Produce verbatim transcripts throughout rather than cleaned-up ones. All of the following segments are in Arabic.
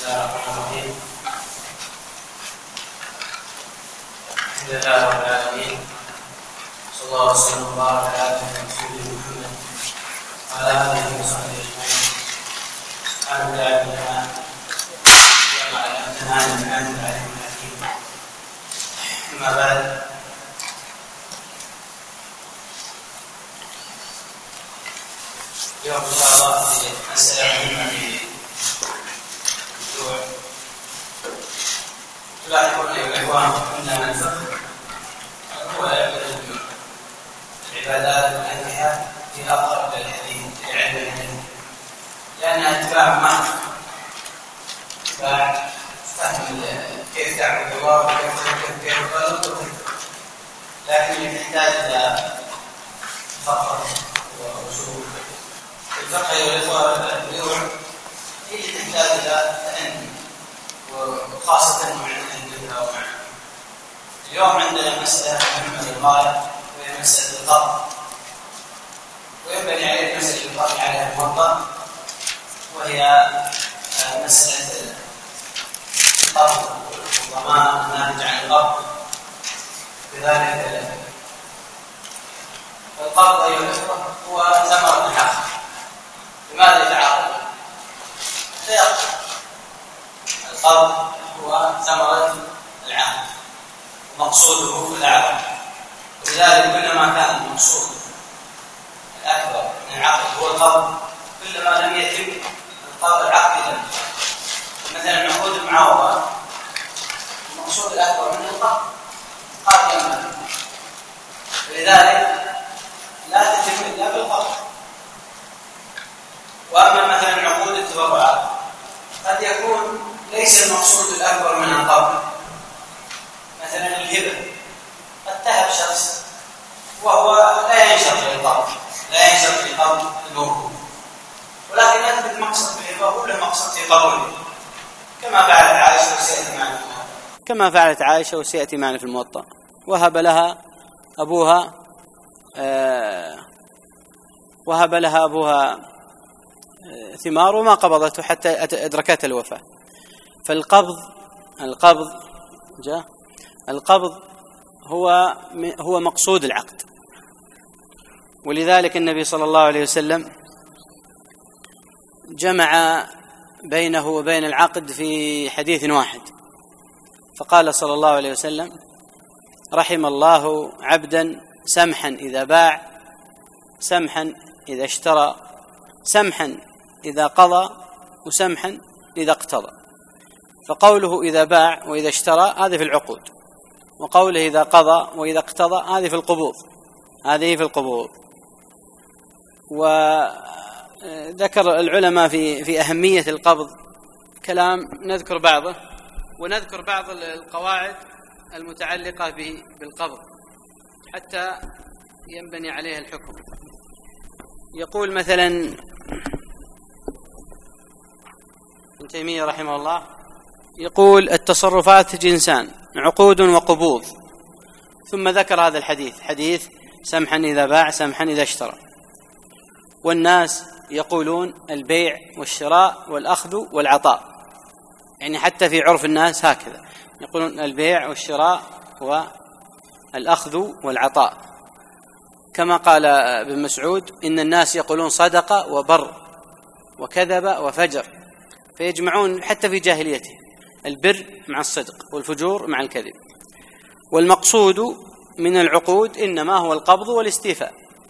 الله الرحمن الرحيم. الحمد لله رب العالمين، صلى الله وسلم وبارك على نبينا محمد وعلى اله وصحبه اجمعين. الحمد لله بما علمتنا من العلم العليم الحكيم. اما بعد، اليوم ان شاء الله في مساله مهمه في الموضوع. تلاحظون ايها الاخوان ان الفقه هو العبادات والانكحه في اقرب الحديث لعلم الحديث، لانها اتباع محض، اتباع فهم كيف تعبد الله وكيف تفكر كيف تخلق، لكن تحتاج الى فقه واصول. الفقه يا اخوان البيوع هي تحتاج الى تأني، وخاصه مع الهندسه ومع اليوم عندنا مساله مهمه للغايه، وهي مساله القبض، وينبني عليه مساله القبض على الموضع، وهي مساله القبض والضمان الناتج عن القبض. كذلك القبض ايها الاخوه هو ثمره العقد. لماذا يتعاقد؟ فيقبض. القبض هو ثمره العقد، مقصوده العقد، ولذلك كلما كان المقصود الأكبر من العقد هو القبض، كلما لم يتم العقد لم. مثلا نعقود المعاوضة، المقصود الأكبر من القبض قبل ما، ولذلك لا تتم إلا بالقبض. وأما مثلا عقود التبرعات قد يكون ليس المقصود الأكبر من القبض، مثلا الهبة، قد تهب شخص وهو لا ينشط للقبض، لا ينشط لقبض الموهوب، ولكن يثبت مقصد الهبة وله مقصد في قبوله، كما فعلت عائشة وسيأتي معنا كما فعلت عائشة وسيأتي معنا في الموطأ. وهب لها أبوها آه وهب لها أبوها آه ثمار وما قبضته حتى أدركت الوفاة. فالقبض القبض جاء القبض هو هو مقصود العقد، ولذلك النبي صلى الله عليه وسلم جمع بينه وبين العقد في حديث واحد، فقال صلى الله عليه وسلم: رحم الله عبدا سمحا إذا باع، سمحا إذا اشترى، سمحا إذا قضى، وسمحا إذا اقتضى. فقوله إذا باع وإذا اشترى هذه في العقود، وقوله إذا قضى وإذا اقتضى هذه في القبوض، هذه في القبوض. وذكر العلماء في في أهمية القبض كلام، نذكر بعضه، ونذكر بعض القواعد المتعلقة بالقبض حتى ينبني عليها الحكم. يقول مثلا ابن تيمية رحمه الله، يقول: التصرفات جنسان، عقود وقبوض. ثم ذكر هذا الحديث، حديث سمحا إذا باع سمحا إذا اشترى. والناس يقولون البيع والشراء والأخذ والعطاء، يعني حتى في عرف الناس هكذا يقولون البيع والشراء والأخذ والعطاء، كما قال ابن مسعود: إن الناس يقولون صدق وبر وكذب وفجر، فيجمعون حتى في جاهليته البر مع الصدق والفجور مع الكذب. والمقصود من العقود إنما هو القبض والاستيفاء.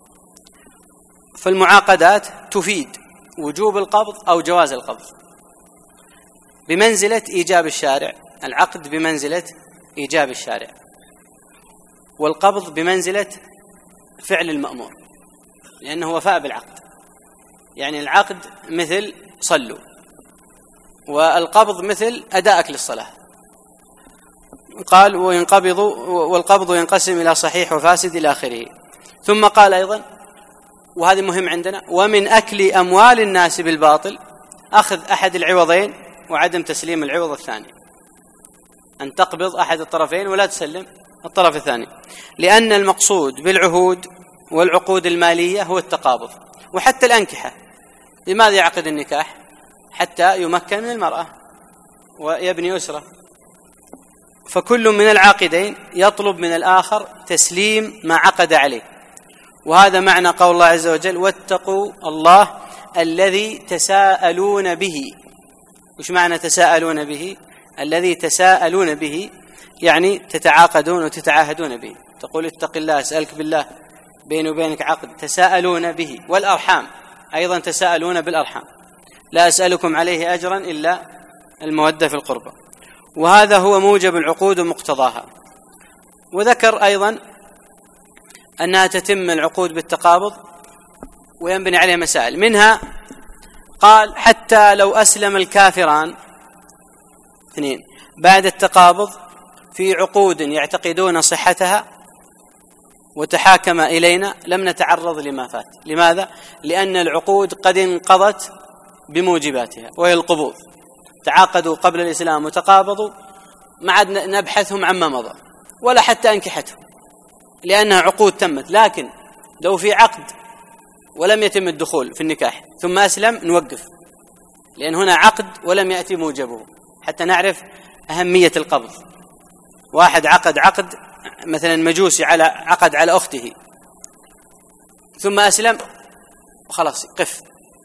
فالمعاقدات تفيد وجوب القبض أو جواز القبض بمنزلة إيجاب الشارع. العقد بمنزلة إيجاب الشارع، والقبض بمنزلة فعل المأمور، لأنه وفاء بالعقد. يعني العقد مثل صلوا، والقبض مثل أداءك للصلاة. قال: وينقبض والقبض ينقسم إلى صحيح وفاسد إلى آخره. ثم قال أيضا، وهذا مهم عندنا: ومن أكل أموال الناس بالباطل أخذ أحد العوضين وعدم تسليم العوض الثاني، أن تقبض أحد الطرفين ولا تسلم الطرف الثاني، لأن المقصود بالعهود والعقود المالية هو التقابض. وحتى الأنكحة، لماذا يعقد النكاح؟ حتى يمكن من المرأة، ويبني أسرة، فكل من العاقدين يطلب من الآخر تسليم ما عقد عليه. وهذا معنى قول الله عز وجل: واتقوا الله الذي تساءلون به. وش معنى تساءلون به؟ الذي تساءلون به يعني تتعاقدون وتتعاهدون به. تقول اتق الله، أسألك بالله، بيني وبينك عقد، تساءلون به. والأرحام أيضا تساءلون بالأرحام، لا أسألكم عليه أجرا إلا المودة في القربى. وهذا هو موجب العقود ومقتضاها. وذكر أيضا أنها تتم العقود بالتقابض وينبني عليه مسائل، منها قال: حتى لو أسلم الكافران اثنين بعد التقابض في عقود يعتقدون صحتها وتحاكم إلينا لم نتعرض لما فات. لماذا؟ لأن العقود قد انقضت بموجباتها، وهي القبوض. تعاقدوا قبل الإسلام وتقابضوا، ما عاد نبحثهم عما مضى ولا حتى أنكحتهم، لأنها عقود تمت. لكن لو في عقد ولم يتم الدخول في النكاح ثم أسلم نوقف، لأن هنا عقد ولم يأتي موجبه، حتى نعرف أهمية القبض. واحد عقد عقد مثلا مجوسي على عقد على أخته ثم أسلم، خلاص قف.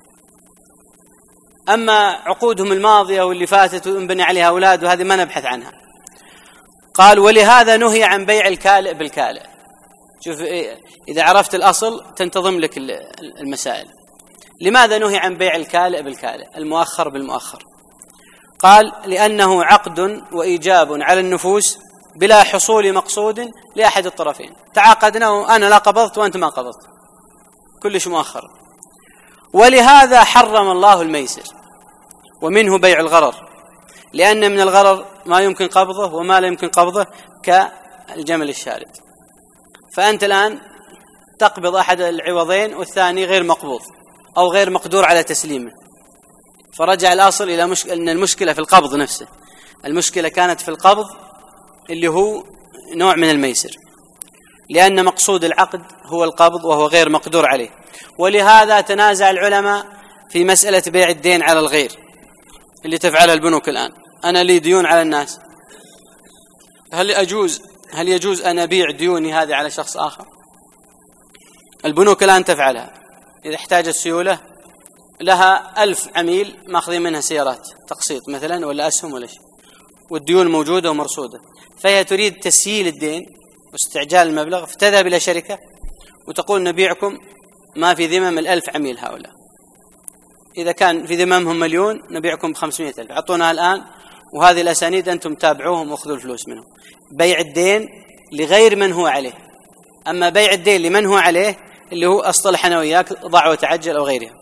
أما عقودهم الماضية واللي فاتت وانبني عليها أولاد وهذه ما نبحث عنها. قال: ولهذا نهي عن بيع الكالئ بالكالئ. شوف، إذا عرفت الأصل تنتظم لك المسائل. لماذا نهي عن بيع الكالئ بالكالئ، المؤخر بالمؤخر؟ قال: لأنه عقد وإيجاب على النفوس بلا حصول مقصود لأحد الطرفين. تعاقدنا وأنا لا قبضت وأنت ما قبضت، كلش مؤخر. ولهذا حرم الله الميسر، ومنه بيع الغرر، لأن من الغرر ما يمكن قبضه وما لا يمكن قبضه كالجمل الشارد. فأنت الآن تقبض أحد العوضين والثاني غير مقبوض أو غير مقدور على تسليمه، فرجع الأصل إلى مشكلة، أن المشكلة في القبض نفسه. المشكلة كانت في القبض اللي هو نوع من الميسر، لأن مقصود العقد هو القبض وهو غير مقدور عليه. ولهذا تنازع العلماء في مسألة بيع الدين على الغير اللي تفعلها البنوك الآن. أنا لي ديون على الناس، هل أجوز هل يجوز أن أبيع ديوني هذه على شخص آخر؟ البنوك الآن تفعلها. إذا احتاجت سيولة لها ألف عميل ماخذين منها سيارات تقسيط مثلا ولا أسهم ولا شيء، والديون موجودة ومرصودة، فهي تريد تسييل الدين واستعجال المبلغ، فتذهب إلى شركة وتقول: نبيعكم ما في ذمم الألف عميل هؤلاء، إذا كان في ذممهم مليون نبيعكم بخمسمائة ألف، أعطونا الآن وهذه الأسانيد أنتم تابعوهم وأخذوا الفلوس منهم. بيع الدين لغير من هو عليه. أما بيع الدين لمن هو عليه اللي هو أصطلح أنا وياك ضع وتعجل أو غيرها.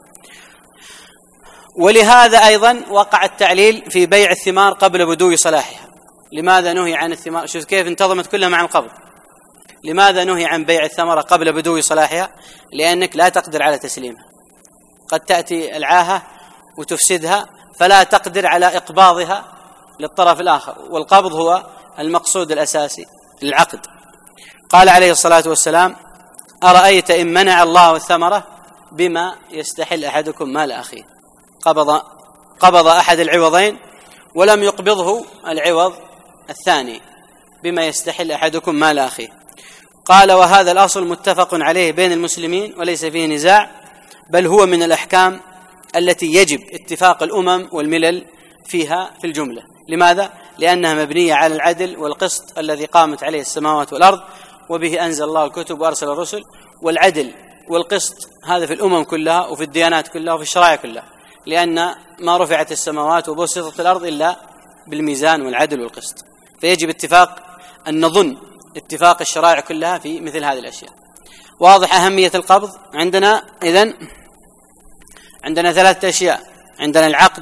ولهذا أيضا وقع التعليل في بيع الثمار قبل بدو صلاحها. لماذا نهي عن الثمار؟ شوف كيف انتظمت كلها مع القبض. لماذا نهي عن بيع الثمرة قبل بدو صلاحها؟ لأنك لا تقدر على تسليمها، قد تأتي العاهة وتفسدها فلا تقدر على إقباضها للطرف الآخر، والقبض هو المقصود الأساسي للعقد. قال عليه الصلاة والسلام: أرأيت إن منع الله الثمرة بما يستحل أحدكم مال أخيه. قبض قبض أحد العوضين ولم يقبضه العوض الثاني بما يستحل أحدكم مال أخيه. قال: وهذا الأصل متفق عليه بين المسلمين وليس فيه نزاع، بل هو من الأحكام التي يجب اتفاق الأمم والملل فيها في الجملة. لماذا؟ لأنها مبنية على العدل والقسط الذي قامت عليه السماوات والأرض، وبه أنزل الله الكتب وأرسل الرسل. والعدل والقسط هذا في الأمم كلها وفي الديانات كلها وفي الشرائع كلها، لأن ما رفعت السماوات وبسطت الأرض إلا بالميزان والعدل والقسط. فيجب اتفاق أن نظن اتفاق الشرائع كلها في مثل هذه الأشياء. واضح أهمية القبض عندنا. إذن عندنا ثلاثة أشياء: عندنا العقد،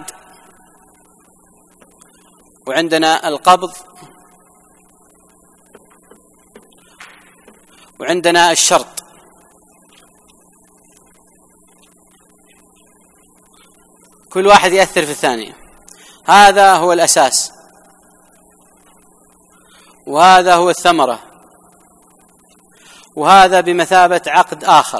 وعندنا القبض، وعندنا الشرط. كل واحد يأثر في الثاني. هذا هو الأساس، وهذا هو الثمرة، وهذا بمثابة عقد آخر.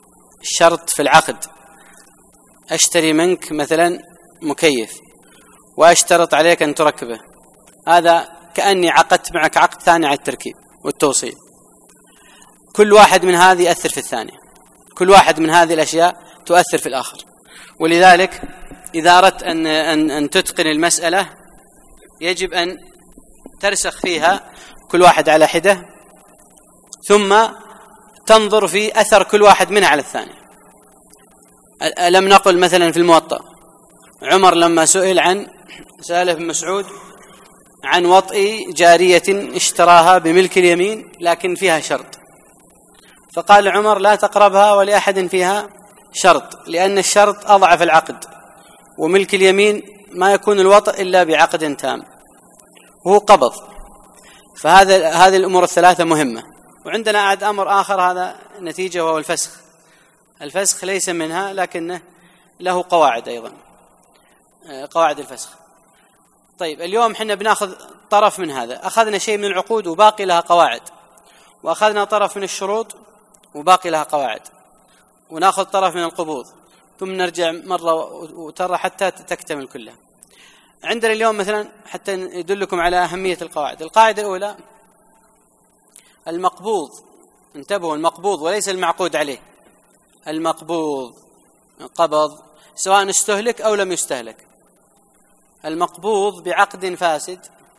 الشرط في العقد: أشتري منك مثلا مكيف، وأشترط عليك أن تركبه، هذا كأني عقدت معك عقد ثاني على التركيب والتوصيل. كل واحد من هذه يؤثر في الثاني، كل واحد من هذه الأشياء تؤثر في الآخر. ولذلك إذا أردت أن, أن, أن تتقن المسألة يجب أن ترسخ فيها كل واحد على حدة، ثم تنظر في أثر كل واحد منها على الثاني. ألم نقل مثلا في الموطأ عمر لما سئل عن سأله ابن مسعود عن وطئ جارية اشتراها بملك اليمين لكن فيها شرط، فقال عمر لا تقربها ولأحد فيها شرط، لأن الشرط أضعف العقد، وملك اليمين ما يكون الوطئ إلا بعقد تام وهو قبض. فهذا هذه الأمور الثلاثة مهمة. وعندنا عاد أمر آخر هذا نتيجة وهو الفسخ. الفسخ ليس منها لكنه له قواعد أيضا، قواعد الفسخ. طيب اليوم حنا بناخذ طرف من هذا، أخذنا شيء من العقود وباقي لها قواعد، وأخذنا طرف من الشروط وباقي لها قواعد، وناخذ طرف من القبوض، ثم نرجع مرة وترى حتى تكتمل كلها. عندنا اليوم مثلا حتى يدلكم على أهمية القواعد. القاعدة الأولى المقبوض، انتبهوا، المقبوض وليس المعقود عليه، المقبوض قبض سواء استهلك أو لم يستهلك. المقبوض بعقد فاسد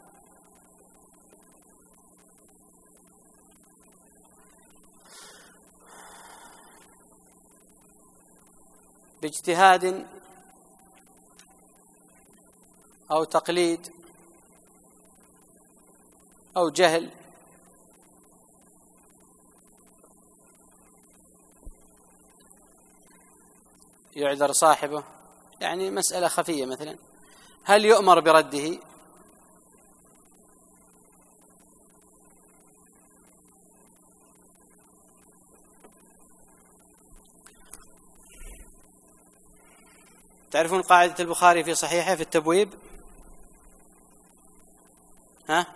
باجتهاد أو تقليد أو جهل يعذر صاحبه. يعني مسألة خفية مثلا، هل يؤمر برده؟ تعرفون قاعدة البخاري في صحيحه في التبويب؟ ها؟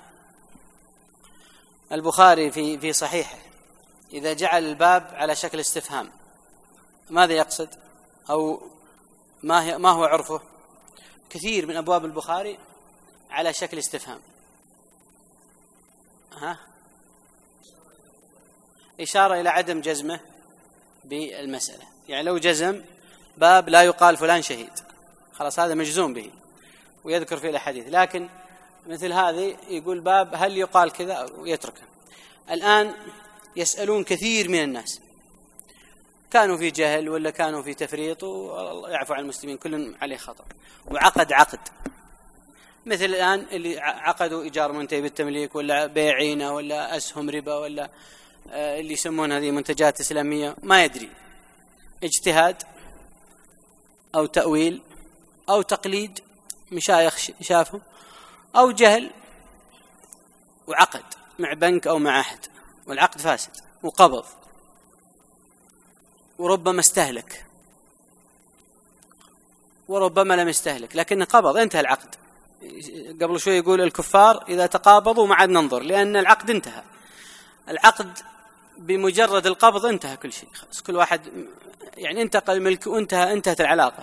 البخاري في في صحيحه إذا جعل الباب على شكل استفهام ماذا يقصد؟ أو ما هي ما هو عرفه؟ كثير من أبواب البخاري على شكل استفهام. ها؟ إشارة إلى عدم جزمه بالمسألة. يعني لو جزم باب لا يقال فلان شهيد، خلاص هذا مجزوم به ويذكر فيه الحديث، لكن مثل هذه يقول باب هل يقال كذا ويتركه. الآن يسألون كثير من الناس، كانوا في جهل ولا كانوا في تفريط، ويعفو عن المسلمين، كل عليه خطأ، وعقد عقد مثل الآن اللي عقدوا إيجار منتهي بالتمليك ولا بيعينة ولا أسهم ربا ولا اللي يسمون هذه منتجات إسلامية، ما يدري، اجتهاد أو تأويل أو تقليد مشايخ شافهم، أو جهل وعقد مع بنك أو مع أحد والعقد فاسد وقبض، وربما استهلك وربما لم يستهلك لكن قبض، انتهى العقد. قبل شوي يقول الكفار إذا تقابضوا ما عاد ننظر، لأن العقد انتهى. العقد بمجرد القبض انتهى كل شيء، خلاص كل واحد يعني انتقل الملك وانتهى، انتهت العلاقة.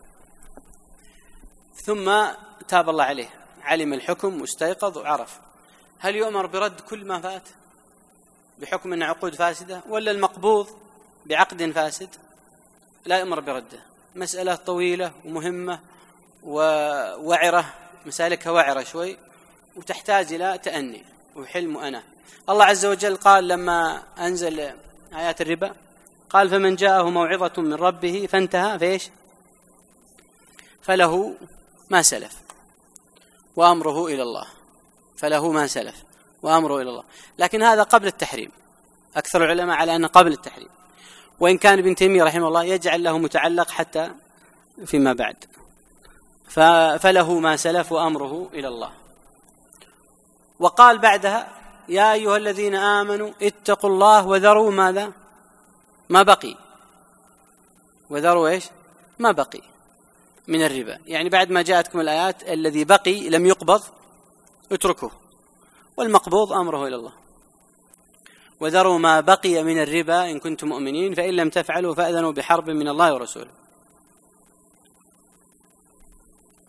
ثم تاب الله عليه، علم الحكم واستيقظ وعرف. هل يؤمر برد كل ما فات بحكم أن عقود فاسدة، ولا المقبوض بعقد فاسد لا يؤمر برده؟ مسألة طويلة ومهمة ووعرة، مسالكها وعرة شوي وتحتاج إلى تأني وحلم وأنا. الله عز وجل قال لما أنزل آيات الربا قال فمن جاءه موعظة من ربه فانتهى فإيش؟ فله ما سلف وأمره إلى الله، فله ما سلف وأمره إلى الله. لكن هذا قبل التحريم، أكثر العلماء على أنه قبل التحريم، وإن كان ابن تيمية رحمه الله يجعل له متعلق حتى فيما بعد. فله ما سلف وأمره إلى الله. وقال بعدها يا أيها الذين آمنوا اتقوا الله وذروا ماذا؟ ما بقي، وذروا إيش؟ ما بقي من الربا. يعني بعد ما جاءتكم الآيات الذي بقي لم يقبض اتركوه، والمقبوض أمره إلى الله. وذروا ما بقي من الربا إن كنتم مؤمنين فإن لم تفعلوا فأذنوا بحرب من الله ورسوله.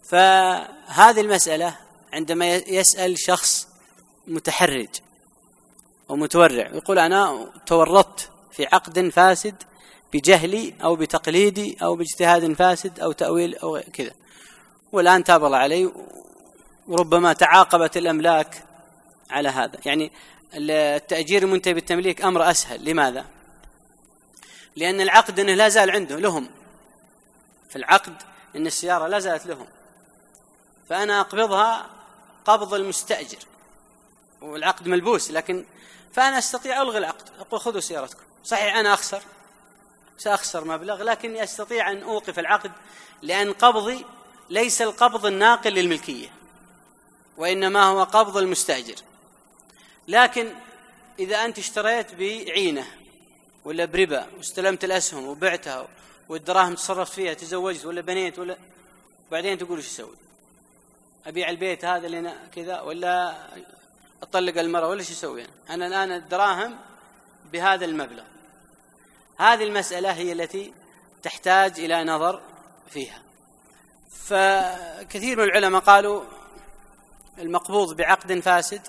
فهذه المسألة عندما يسأل شخص متحرج ومتورع يقول أنا تورطت في عقد فاسد بجهلي أو بتقليدي أو باجتهاد فاسد أو تأويل أو كذا، والآن تاب الله علي، وربما تعاقبت الأملاك على هذا. يعني التأجير المنتهي بالتمليك أمر أسهل. لماذا؟ لأن العقد أنه لا زال عنده لهم، في العقد أن السيارة لا زالت لهم، فأنا أقبضها قبض المستأجر والعقد ملبوس، لكن فأنا أستطيع ألغي العقد، أقول خذوا سيارتكم. صحيح أنا أخسر، سأخسر مبلغ، لكني أستطيع أن أوقف العقد، لأن قبضي ليس القبض الناقل للملكية، وإنما هو قبض المستأجر. لكن إذا أنت اشتريت بعينة ولا بربا واستلمت الأسهم وبعتها والدراهم تصرفت فيها، تزوجت ولا بنيت ولا، بعدين تقول إيش أسوي؟ أبيع البيت هذا اللي كذا ولا أطلق المرأة ولا إيش أسوي؟ أنا الآن الدراهم بهذا المبلغ. هذه المسألة هي التي تحتاج إلى نظر فيها. فكثير من العلماء قالوا المقبوض بعقد فاسد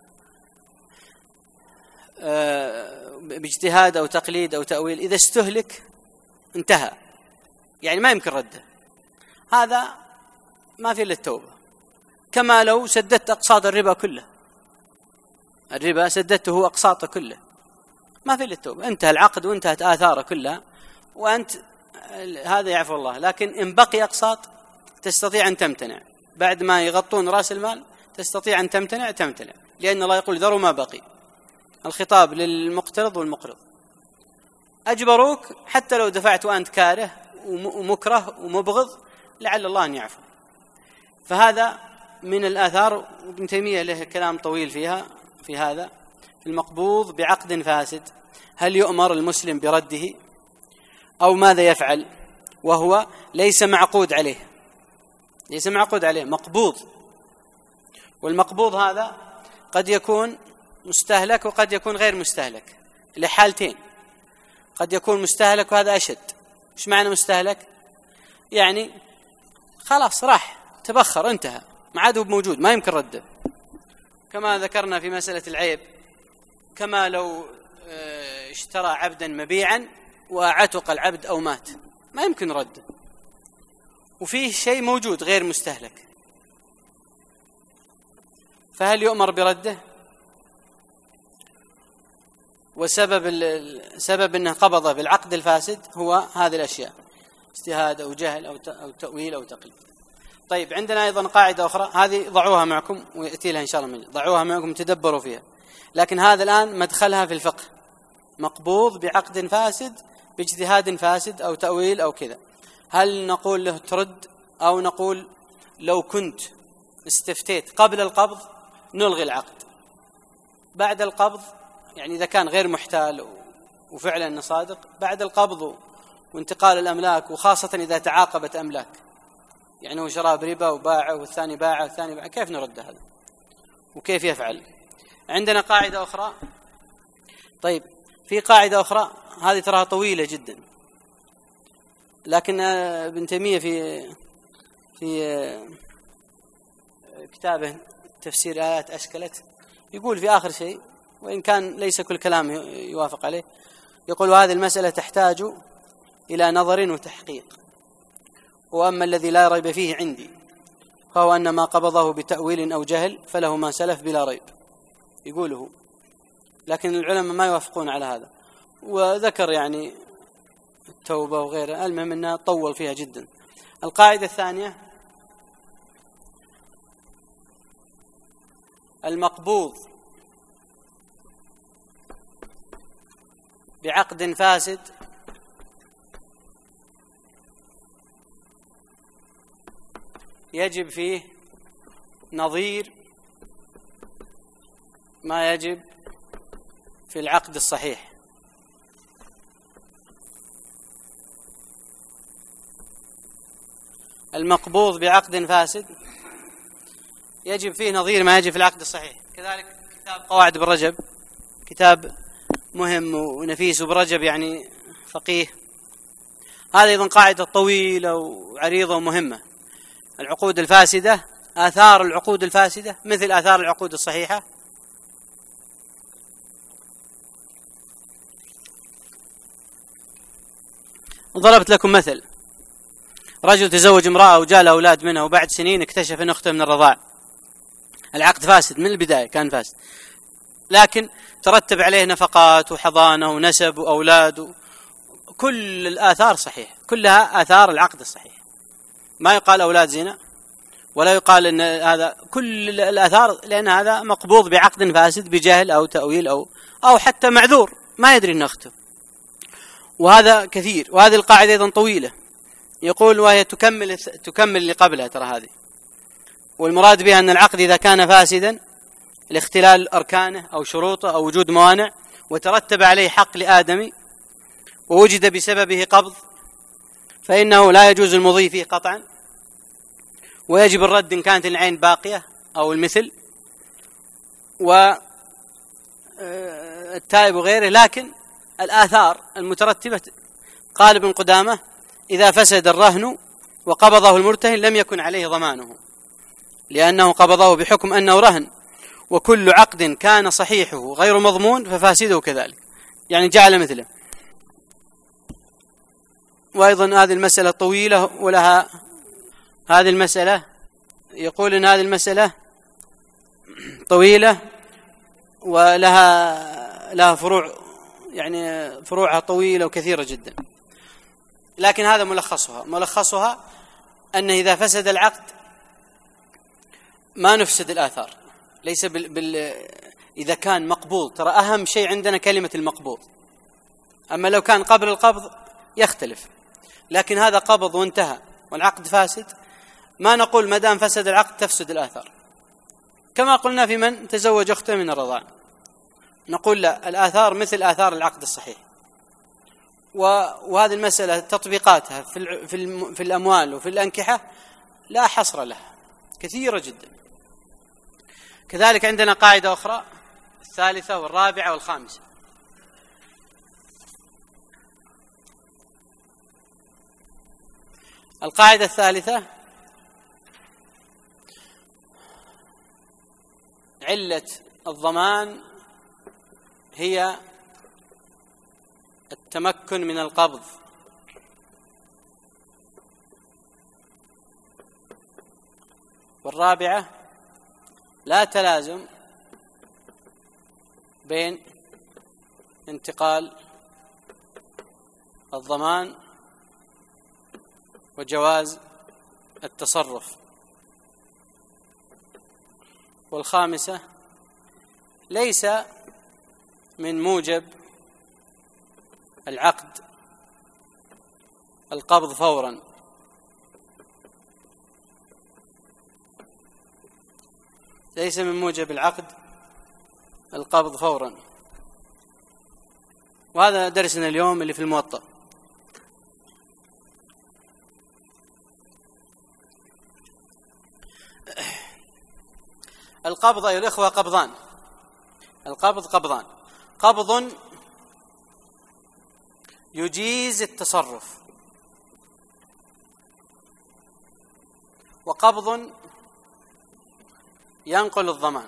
باجتهاد أو تقليد أو تأويل إذا استهلك انتهى، يعني ما يمكن رده، هذا ما في إلا التوبة. كما لو سددت أقساط الربا كله، الربا سددته أقساطه كله، ما في إلا التوبة، انتهى العقد وانتهت آثاره كلها، وأنت هذا يعفو الله. لكن إن بقي أقساط تستطيع أن تمتنع، بعد ما يغطون رأس المال تستطيع أن تمتنع تمتنع لأن الله يقول ذروا ما بقي. الخطاب للمقترض والمقرض. أجبروك حتى لو دفعت وأنت كاره ومكره ومبغض لعل الله أن يعفو. فهذا من الآثار، وابن تيمية له كلام طويل فيها في هذا. المقبوض بعقد فاسد هل يؤمر المسلم برده أو ماذا يفعل وهو ليس معقود عليه؟ ليس معقود عليه، مقبوض. والمقبوض هذا قد يكون مستهلك وقد يكون غير مستهلك لحالتين. قد يكون مستهلك وهذا أشد. إيش معنى مستهلك؟ يعني خلاص راح تبخر انتهى، ما عاد هو موجود، ما يمكن رده، كما ذكرنا في مسألة العيب. كما لو اشترى عبدا مبيعا وعتق العبد أو مات، ما يمكن رده، وفيه شيء موجود غير مستهلك، فهل يؤمر برده؟ وسبب سبب أنه قبضه بالعقد الفاسد هو هذه الأشياء، اجتهاد أو جهل أو تأويل أو تقليد. طيب عندنا أيضا قاعدة أخرى، هذه ضعوها معكم ويأتي لها إن شاء الله، من ضعوها معكم تدبروا فيها، لكن هذا الآن مدخلها في الفقه. مقبوض بعقد فاسد باجتهاد فاسد أو تأويل أو كذا، هل نقول له ترد أو نقول لو كنت استفتيت قبل القبض نلغي العقد، بعد القبض يعني إذا كان غير محتال وفعلا صادق بعد القبض وانتقال الأملاك، وخاصة إذا تعاقبت أملاك، يعني هو شرى بربا وباعه والثاني باعه والثاني باعه، كيف نرد هذا وكيف يفعل؟ عندنا قاعدة أخرى. طيب في قاعدة أخرى هذه تراها طويلة جدا، لكن ابن تيمية في في كتابه تفسير آيات أشكلت يقول في آخر شيء، وإن كان ليس كل كلام يوافق عليه، يقول وهذه المسألة تحتاج إلى نظر وتحقيق، وأما الذي لا ريب فيه عندي فهو أن ما قبضه بتأويل أو جهل فله ما سلف بلا ريب، يقوله، لكن العلماء ما يوافقون على هذا، وذكر يعني التوبة وغيرها، المهم أنه طول فيها جدا. القاعدة الثانية المقبوض بعقد فاسد يجب فيه نظير ما يجب في العقد الصحيح. المقبوض بعقد فاسد يجب فيه نظير ما يجب في العقد الصحيح. كذلك كتاب قواعد ابن رجب كتاب مهم ونفيس، وابن رجب يعني فقيه، هذا أيضا قاعدة طويلة وعريضة ومهمة. العقود الفاسدة، آثار العقود الفاسدة مثل آثار العقود الصحيحة. ضربت لكم مثل: رجل تزوج امرأة وجاء له أولاد منها، وبعد سنين اكتشف أن أخته من الرضاع. العقد فاسد من البداية، كان فاسد، لكن ترتب عليه نفقات وحضانة ونسب وأولاد، كل الآثار صحيح، كلها آثار العقد الصحيح. ما يقال أولاد زنا، ولا يقال أن هذا، كل الآثار، لأن هذا مقبوض بعقد فاسد بجهل أو تأويل أو أو حتى معذور ما يدري أن أخته. وهذا كثير. وهذه القاعدة أيضا طويلة، يقول وهي تكمل تكمل اللي قبلها، ترى هذه. والمراد بها أن العقد إذا كان فاسدا لاختلال أركانه أو شروطه أو وجود موانع، وترتب عليه حق لآدمي ووجد بسببه قبض، فإنه لا يجوز المضي فيه قطعا، ويجب الرد إن كانت العين باقية أو المثل والتائب وغيره. لكن الآثار المترتبة، قال ابن قدامة: إذا فسد الرهن وقبضه المرتهن لم يكن عليه ضمانه، لأنه قبضه بحكم أنه رهن، وكل عقد كان صحيحه غير مضمون ففاسده كذلك، يعني جعل مثله. وأيضا هذه المسألة طويلة ولها، هذه المسألة يقول إن هذه المسألة طويلة ولها لها فروع، يعني فروعها طويلة وكثيرة جدا، لكن هذا ملخصها. ملخصها أن إذا فسد العقد ما نفسد الآثار، ليس بال... بال... إذا كان مقبوض، ترى أهم شيء عندنا كلمة المقبوض، أما لو كان قبل القبض يختلف، لكن هذا قبض وانتهى والعقد فاسد، ما نقول ما دام فسد العقد تفسد الآثار، كما قلنا في من تزوج أخته من الرضاعة، نقول لا، الآثار مثل آثار العقد الصحيح. وهذه المسألة تطبيقاتها في في في الأموال وفي الأنكحة لا حصر لها، كثيرة جدا. كذلك عندنا قاعدة أخرى، الثالثة والرابعة والخامسة. القاعدة الثالثة: علة الضمان هي التمكن من القبض، والرابعة لا تلازم بين انتقال الضمان وجواز التصرف، والخامسة ليس من موجب العقد القبض فورا، ليس من موجب العقد القبض فورا. وهذا درسنا اليوم اللي في الموطأ. القبض أيها الإخوة قبضان، القبض قبضان: قبض يجيز التصرف، وقبض ينقل الضمان.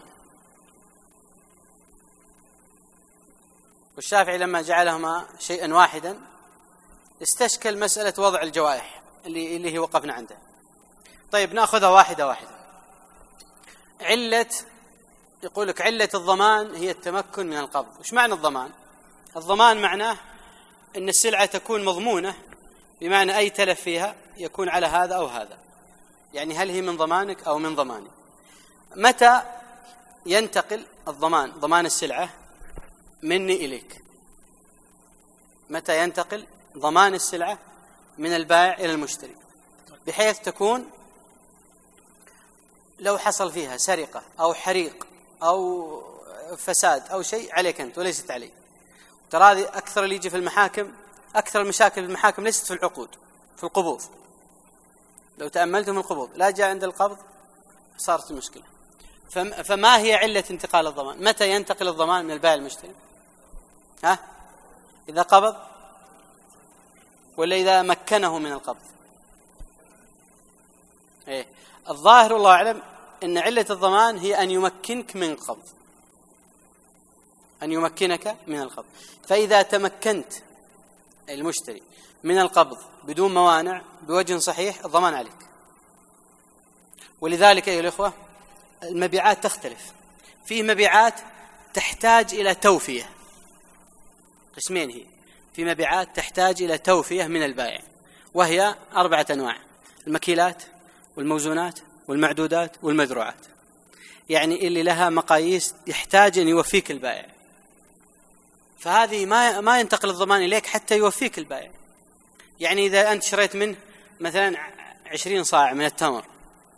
والشافعي لما جعلهما شيئا واحدا استشكل مسألة وضع الجوائح اللي اللي هي وقفنا عندها. طيب نأخذها واحدة واحدة. علة، يقول لك علة الضمان هي التمكن من القبض. وش معنى الضمان؟ الضمان معناه أن السلعة تكون مضمونة، بمعنى أي تلف فيها يكون على هذا أو هذا، يعني هل هي من ضمانك أو من ضماني. متى ينتقل الضمان، ضمان السلعة، مني إليك؟ متى ينتقل ضمان السلعة من البائع إلى المشتري، بحيث تكون لو حصل فيها سرقة أو حريق أو فساد أو شيء عليك أنت وليست علي. ترى هذه أكثر اللي يجي في المحاكم، أكثر المشاكل في المحاكم ليست في العقود، في القبوض. لو تأملتم القبوض لا جاء عند القبض صارت المشكلة. فما هي علة انتقال الضمان؟ متى ينتقل الضمان من البائع المشتري؟ ها؟ إذا قبض ولا إذا مكنه من القبض؟ إيه الظاهر والله أعلم أن علة الضمان هي أن يمكنك من القبض، أن يمكنك من القبض. فإذا تمكنت المشتري من القبض بدون موانع بوجه صحيح الضمان عليك. ولذلك أيها الإخوة المبيعات تختلف، فيه مبيعات تحتاج إلى توفية، قسمين هي، في مبيعات تحتاج إلى توفية من البائع، وهي أربعة أنواع: المكيلات والموزونات والمعدودات والمذروعات، يعني اللي لها مقاييس يحتاج أن يوفيك البائع، فهذه ما ما ينتقل الضمان إليك حتى يوفيك البائع. يعني إذا أنت شريت منه مثلا عشرين صاع من التمر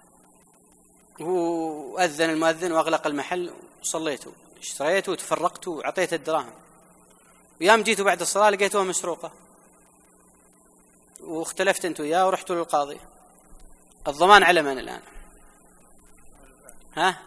وأذن المؤذن وأغلق المحل وصليته، اشتريته وتفرقته وعطيته الدراهم، ويام جيتوا بعد الصلاة لقيتوها مسروقة واختلفت أنت وياه ورحتوا للقاضي، الضمان على من الآن؟ ها؟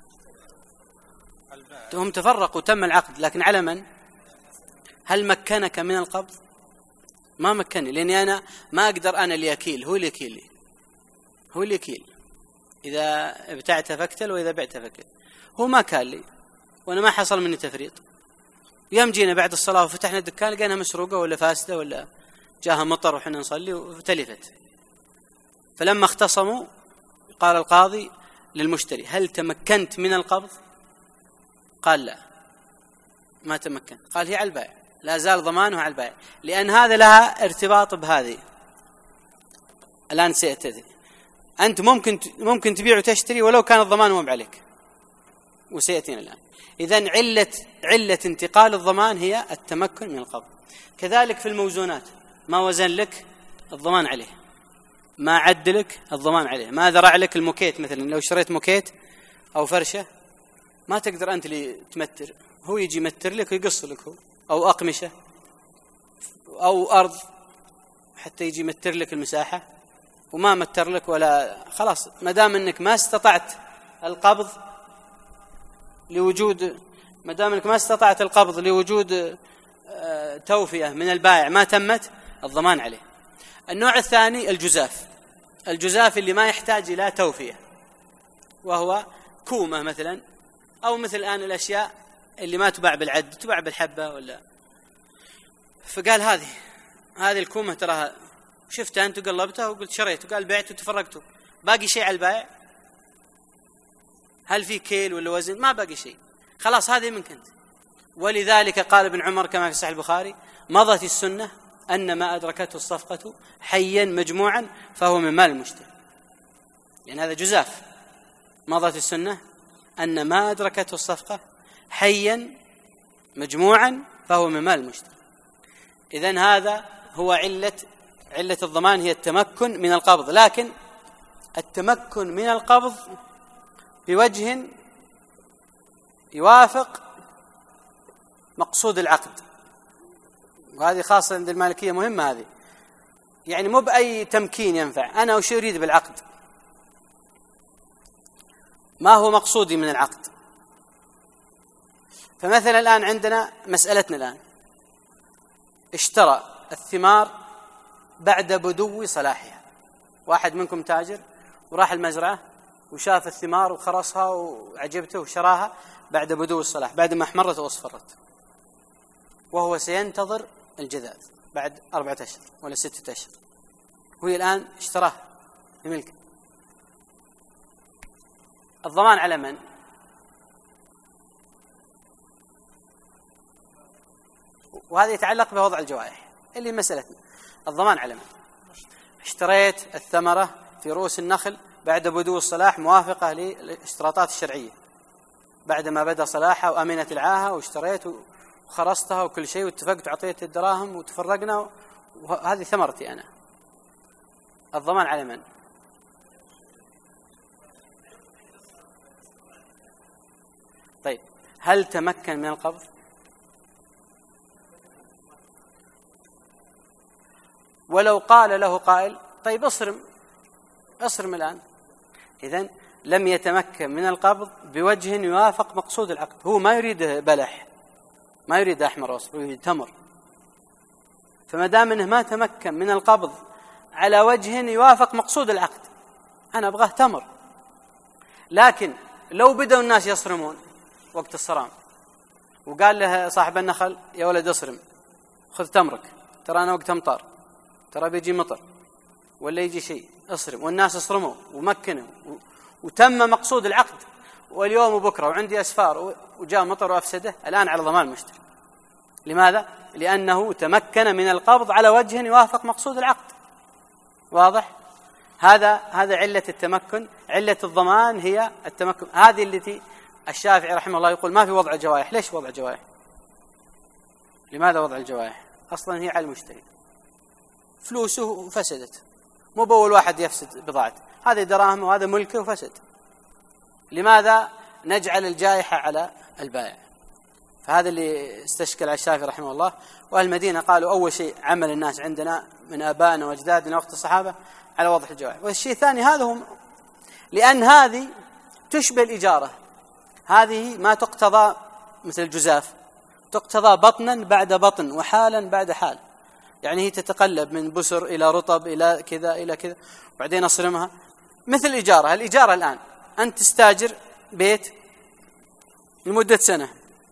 هم تفرقوا وتم العقد، لكن على من؟ هل مكنك من القبض؟ ما مكنني، لأني أنا ما أقدر، أنا اللي أكيل، هو اللي يكيل لي، هو اللي يكيل، إذا ابتعت فاكتل وإذا بعت فاكتل، هو ما كان لي وأنا ما حصل مني تفريط. يوم جينا بعد الصلاة وفتحنا الدكان لقينا مسروقة ولا فاسدة ولا جاها مطر وحنا نصلي وتلفت. فلما اختصموا قال القاضي للمشتري: هل تمكنت من القبض؟ قال لا ما تمكن. قال هي على البائع، لا زال ضمانه على البائع، لأن هذا لها ارتباط بهذه. الآن سيأتي أنت ممكن ممكن تبيع وتشتري ولو كان الضمان مو عليك، وسيأتينا الآن. إذن علة علة انتقال الضمان هي التمكن من القبض. كذلك في الموزونات، ما وزن لك الضمان عليه، ما عد لك الضمان عليه، ما ذرع لك الموكيت مثلا، لو شريت موكيت أو فرشة ما تقدر أنت اللي تمتر، هو يجي يمتر لك ويقص لك هو، أو أقمشة أو أرض حتى يجي يمتر لك المساحة، وما متر لك ولا خلاص، ما دام أنك ما استطعت القبض لوجود ما دام أنك ما استطعت القبض لوجود توفية من البائع ما تمت، الضمان عليه. النوع الثاني الجزاف، الجزاف اللي ما يحتاج إلى توفية، وهو كومة مثلا، أو مثل الآن الأشياء اللي ما تباع بالعد، تباع بالحبة ولا. فقال هذه هذه الكومة تراها شفتها أنت وقلبتها وقلت شريت، وقال بعت وتفرقته، باقي شيء على البائع؟ هل في كيل ولا وزن؟ ما باقي شيء، خلاص هذه منك أنت. ولذلك قال ابن عمر كما في صحيح البخاري: مضت السنة أن ما أدركته الصفقة حيا مجموعا فهو من مال المشتري. يعني هذا جزاف. مضت السنة أن ما أدركته الصفقة حيا مجموعا فهو من مال المشتري. إذن هذا هو علة علة الضمان، هي التمكن من القبض، لكن التمكن من القبض بوجه يوافق مقصود العقد، وهذه خاصة عند المالكية مهمة هذه. يعني مو بأي تمكين ينفع، أنا وش أريد بالعقد، ما هو مقصودي من العقد. فمثلا الآن عندنا مسألتنا الآن، اشترى الثمار بعد بدو صلاحها، واحد منكم تاجر وراح المزرعة وشاف الثمار وخرصها وعجبته وشراها بعد بدو الصلاح، بعد ما احمرت واصفرت، وهو سينتظر الجذاذ بعد أربعة أشهر ولا ستة أشهر، وهي الآن اشتراها لملك. الضمان على من؟ وهذا يتعلق بوضع الجوائح اللي مسألتنا. الضمان على من؟ اشتريت الثمرة في رؤوس النخل بعد بدو الصلاح موافقة للاشتراطات الشرعية، بعد ما بدأ صلاحها وأمنت العاهة، واشتريت وخرصتها وكل شيء واتفقت وعطيت الدراهم وتفرقنا، وهذه ثمرتي أنا. الضمان على من؟ طيب هل تمكن من القبض؟ ولو قال له قائل طيب اصرم اصرم الآن، إذن لم يتمكن من القبض بوجه يوافق مقصود العقد. هو ما يريد بلح، ما يريد أحمر وأصفر، يريد تمر. فما دام أنه ما تمكن من القبض على وجه يوافق مقصود العقد، أنا أبغاه تمر. لكن لو بدأوا الناس يصرمون وقت الصرام وقال له صاحب النخل يا ولد اصرم خذ تمرك، ترى أنا وقت أمطار، ترى بيجي مطر ولا يجي شيء، اصرم، والناس اصرموا ومكنوا وتم مقصود العقد، واليوم وبكرة وعندي أسفار وجاء مطر وأفسده، الآن على ضمان المشتري. لماذا؟ لأنه تمكن من القبض على وجه يوافق مقصود العقد. واضح؟ هذا هذا علة التمكن. علة الضمان هي التمكن. هذه التي الشافعي رحمه الله يقول ما في وضع جوائح. ليش وضع جوائح؟ لماذا وضع الجوائح؟ أصلا هي على المشتري، فلوسه فسدت، مو بأول واحد يفسد بضاعته، هذه دراهم وهذا ملكه وفسد. لماذا نجعل الجائحة على البائع؟ فهذا اللي استشكل على الشافعي رحمه الله. وأهل المدينة قالوا أول شيء عمل الناس عندنا من آبائنا وأجدادنا وقت الصحابة على وضع الجوائح. والشيء الثاني هذا هم، لأن هذه تشبه الإجارة، هذه ما تقتضى مثل الجزاف، تقتضى بطنا بعد بطن وحالا بعد حال، يعني هي تتقلب من بسر إلى رطب إلى كذا إلى كذا وبعدين أصرمها. مثل الإجارة، الإجارة الآن أنت تستاجر بيت لمدة سنة،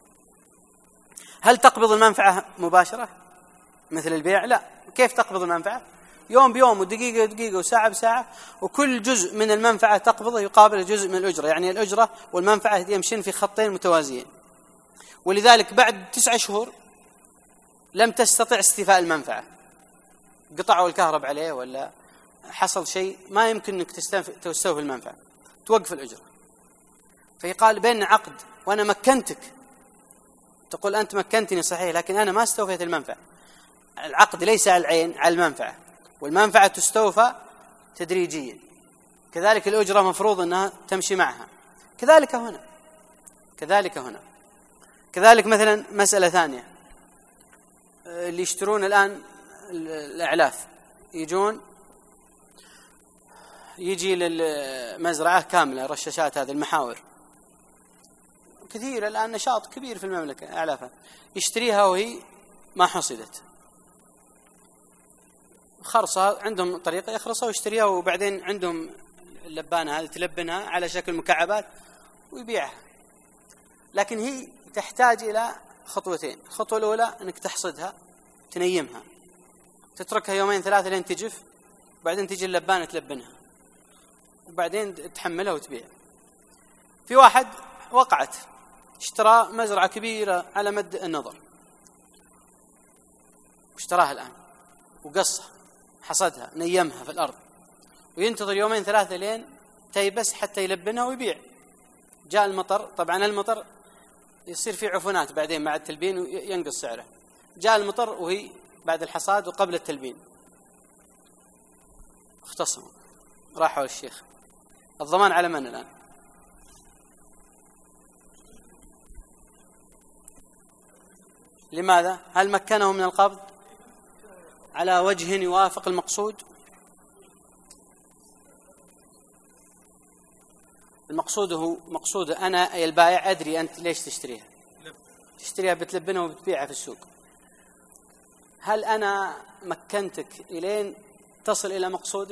هل تقبض المنفعة مباشرة مثل البيع؟ لا. كيف تقبض المنفعة؟ يوم بيوم ودقيقة ودقيقة وساعة بساعة، وكل جزء من المنفعة تقبضه يقابل جزء من الأجرة، يعني الأجرة والمنفعة يمشين في خطين متوازيين. ولذلك بعد تسعة شهور لم تستطع استيفاء المنفعة، قطعوا الكهرب عليه ولا حصل شيء، ما يمكن أنك تستوفي المنفعة، توقف الأجرة. فيقال بين عقد وأنا مكنتك، تقول أنت مكنتني صحيح لكن أنا ما استوفيت المنفعة. العقد ليس على العين، على المنفعة، والمنفعة تستوفى تدريجيا. كذلك الأجرة مفروض أنها تمشي معها. كذلك هنا كذلك هنا كذلك مثلا مسألة ثانية، اللي يشترون الآن الأعلاف، يجون يجي للمزرعة كاملة رشاشات، هذه المحاور كثير الآن، نشاط كبير في المملكة أعلافها، يشتريها وهي ما حصدت، خرصها عندهم طريقة يخرصها ويشتريها، وبعدين عندهم اللبانة هذه تلبنها على شكل مكعبات ويبيعها. لكن هي تحتاج إلى خطوتين. الخطوة الأولى أنك تحصدها، تنيمها، تتركها يومين ثلاثة لين تجف، وبعدين تجي اللبانة تلبنها، وبعدين تحملها وتبيع. في واحد وقعت اشترى مزرعة كبيرة على مد النظر، واشتراها الآن وقصها، حصدها، نيمها في الأرض، وينتظر يومين ثلاثة لين تيبس حتى يلبنها ويبيع. جاء المطر، طبعا المطر يصير فيه عفونات بعدين مع التلبين وينقص سعره. جاء المطر وهي بعد الحصاد وقبل التلبين، اختصموا، راحوا للشيخ. الضمان على من الآن؟ لماذا؟ هل مكنهم من القبض على وجه يوافق المقصود؟ المقصود هو مقصود أنا أي البائع أدري أنت ليش تشتريها، تشتريها بتلبنها وبتبيعها في السوق. هل أنا مكنتك إلين تصل إلى مقصودك؟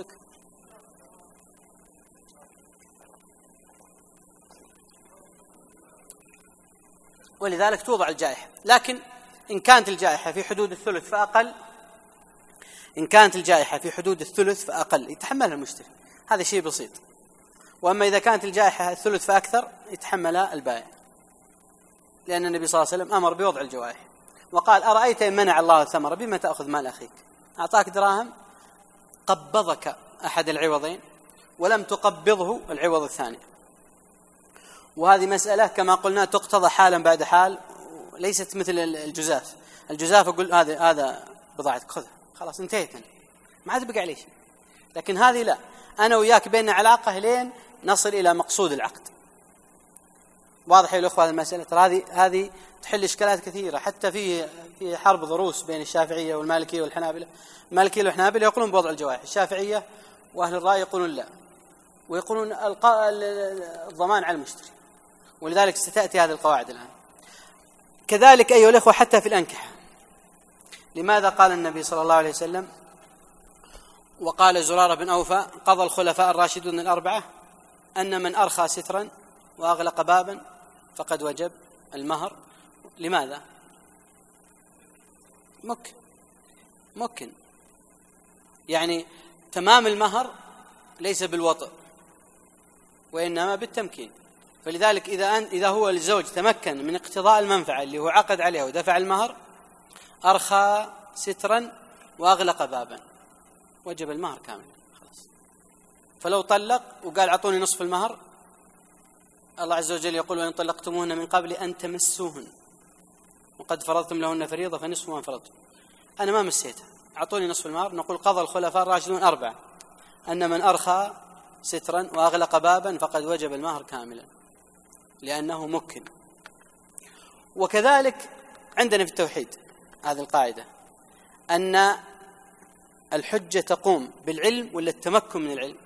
ولذلك توضع الجائحة. لكن إن كانت الجائحة في حدود الثلث فأقل، إن كانت الجائحة في حدود الثلث فأقل يتحملها المشتري، هذا شيء بسيط. وأما إذا كانت الجائحة الثلث فأكثر يتحملها البائع، لأن النبي صلى الله عليه وسلم أمر بوضع الجوائح وقال أرأيت إن منع الله الثمرة بما تأخذ مال أخيك؟ أعطاك دراهم، قبضك أحد العوضين ولم تقبضه العوض الثاني. وهذه مسألة كما قلنا تقتضى حالا بعد حال، ليست مثل الجزاف. الجزاف أقول هذا هذا بضاعتك خذها خلاص انتهيت، ما عاد بقى عليه شيء. لكن هذه لا، أنا وياك بيننا علاقة لين نصل إلى مقصود العقد. واضح يا الأخوة هذه المسألة؟ ترى هذه هذه تحل إشكالات كثيرة، حتى في في حرب ضروس بين الشافعية والمالكية والحنابلة. المالكية والحنابلة يقولون بوضع الجوائح، الشافعية وأهل الرأي يقولون لا، ويقولون الضمان على المشتري. ولذلك ستأتي هذه القواعد الآن. كذلك أيها الأخوة حتى في الأنكحة، لماذا قال النبي صلى الله عليه وسلم وقال زرارة بن أوفى قضى الخلفاء الراشدون الأربعة أن من أرخى سترا وأغلق بابا فقد وجب المهر. لماذا؟ ممكن ممكن يعني تمام المهر ليس بالوطء وإنما بالتمكين. فلذلك إذا أن إذا هو الزوج تمكن من اقتضاء المنفعة اللي هو عقد عليها ودفع المهر، أرخى سترا وأغلق بابا، وجب المهر كامل خلاص. فلو طلق وقال أعطوني نصف المهر، الله عز وجل يقول وإن طلقتموهن من قبل أن تمسوهن وقد فرضتم لهن فريضة فنصف ما فرضتم، أنا ما مسيتها، أعطوني نصف المهر. نقول قضى الخلفاء الراشدون أربعة أن من أرخى سترا وأغلق بابا فقد وجب المهر كاملا لأنه ممكن. وكذلك عندنا في التوحيد هذه القاعدة أن الحجة تقوم بالعلم ولا التمكن من العلم.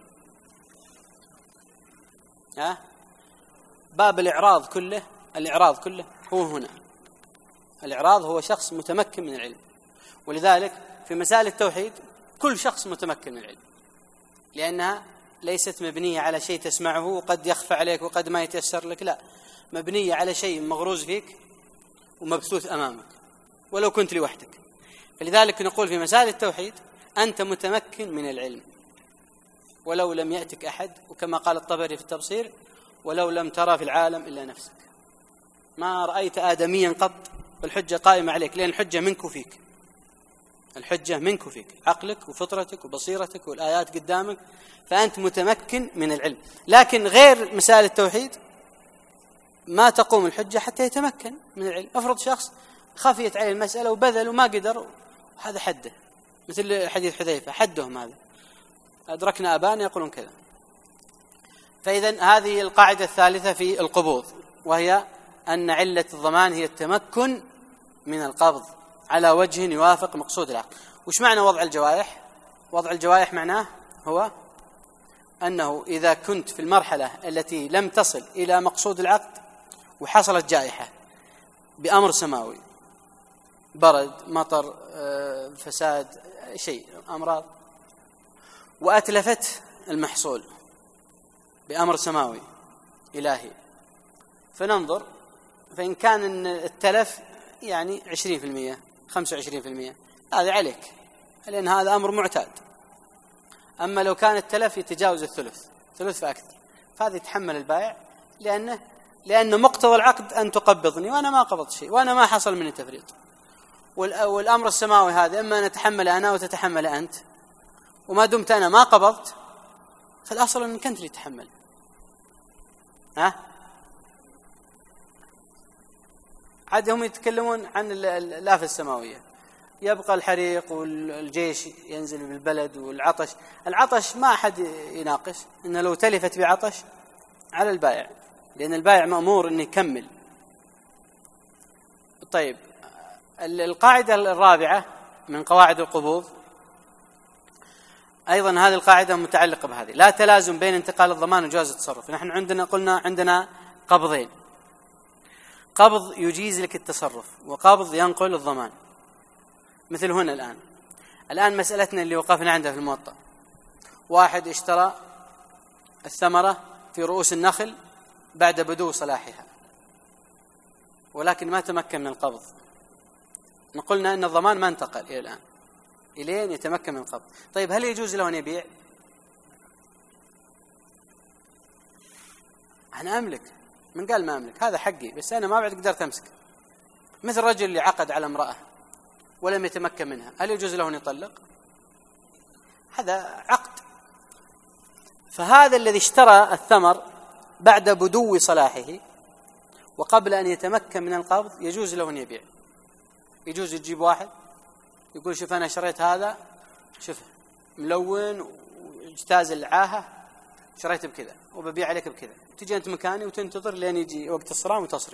ها؟ باب الإعراض كله، الإعراض كله هو هنا. الإعراض هو شخص متمكن من العلم، ولذلك في مسائل التوحيد كل شخص متمكن من العلم، لأنها ليست مبنية على شيء تسمعه وقد يخفى عليك وقد ما يتيسر لك، لا، مبنية على شيء مغروز فيك ومبثوث أمامك ولو كنت لوحدك. فلذلك نقول في مسائل التوحيد أنت متمكن من العلم ولو لم يأتك أحد، وكما قال الطبري في التبصير ولو لم ترى في العالم إلا نفسك، ما رأيت آدميا قط والحجة قائمة عليك، لأن الحجة منك وفيك، الحجة منك وفيك، عقلك وفطرتك وبصيرتك والآيات قدامك، فأنت متمكن من العلم. لكن غير مسائل التوحيد ما تقوم الحجة حتى يتمكن من العلم. أفرض شخص خفيت عليه المسألة وبذل وما قدر، هذا حده، مثل حديث حذيفة حدهم هذا، أدركنا أبانا يقولون كذا. فإذا هذه القاعدة الثالثة في القبوض، وهي أن علة الضمان هي التمكن من القبض على وجه يوافق مقصود العقد. وش معنى وضع الجوائح؟ وضع الجوائح معناه هو أنه إذا كنت في المرحلة التي لم تصل إلى مقصود العقد وحصلت جائحة بأمر سماوي، برد، مطر، فساد، شيء، أمراض، وأتلفت المحصول بأمر سماوي إلهي، فننظر، فإن كان التلف يعني عشرين في المية خمسة وعشرين في المية هذا عليك، لأن هذا أمر معتاد. أما لو كان التلف يتجاوز الثلث ثلث فأكثر، فهذا يتحمل البائع، لأنه لأنه مقتضى العقد أن تقبضني وأنا ما قبضت شيء وأنا ما حصل مني تفريط. والأمر السماوي هذا إما أن أتحمل أنا وتتحمل أنت، وما دمت أنا ما قبضت فالأصل أنك أنت اللي تتحمل. ها؟ عاد هم يتكلمون عن الآفة السماوية، يبقى الحريق والجيش ينزل بالبلد والعطش. العطش ما أحد يناقش إنه لو تلفت بعطش على البائع، لأن البائع مأمور إنه يكمل. طيب، القاعدة الرابعة من قواعد القبوض أيضا هذه القاعدة متعلقة بهذه، لا تلازم بين انتقال الضمان وجواز التصرف. نحن عندنا قلنا عندنا قبضين، قبض يجيز لك التصرف وقبض ينقل الضمان. مثل هنا الآن الآن مسألتنا اللي وقفنا عندها في الموطأ، واحد اشترى الثمرة في رؤوس النخل بعد بدو صلاحها ولكن ما تمكن من القبض، نقولنا أن الضمان ما انتقل إلى الآن إلين يتمكن من القبض. طيب، هل يجوز له أن يبيع؟ أنا أملك، من قال ما أملك؟ هذا حقي، بس أنا ما بعد قدرت أمسك. مثل رجل اللي عقد على امرأة ولم يتمكن منها، هل يجوز له أن يطلق؟ هذا عقد. فهذا الذي اشترى الثمر بعد بدو صلاحه وقبل أن يتمكن من القبض يجوز له أن يبيع. يجوز يجيب واحد يقول شوف أنا شريت هذا، شوف ملون واجتاز العاهة، شريت بكذا وببيع عليك بكذا، تجي أنت مكاني وتنتظر لين يجي وقت الصرام وتصرف،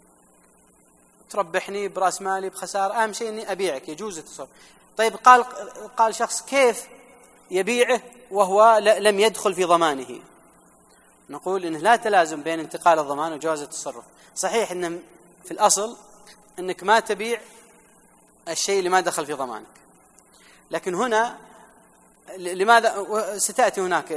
تربحني برأس مالي بخسارة، أهم شيء أني أبيعك، يجوز التصرف. طيب، قال قال شخص كيف يبيعه وهو لم يدخل في ضمانه؟ نقول إنه لا تلازم بين انتقال الضمان وجواز التصرف. صحيح إن في الأصل أنك ما تبيع الشيء اللي ما دخل في ضمانك، لكن هنا لماذا ستأتي هناك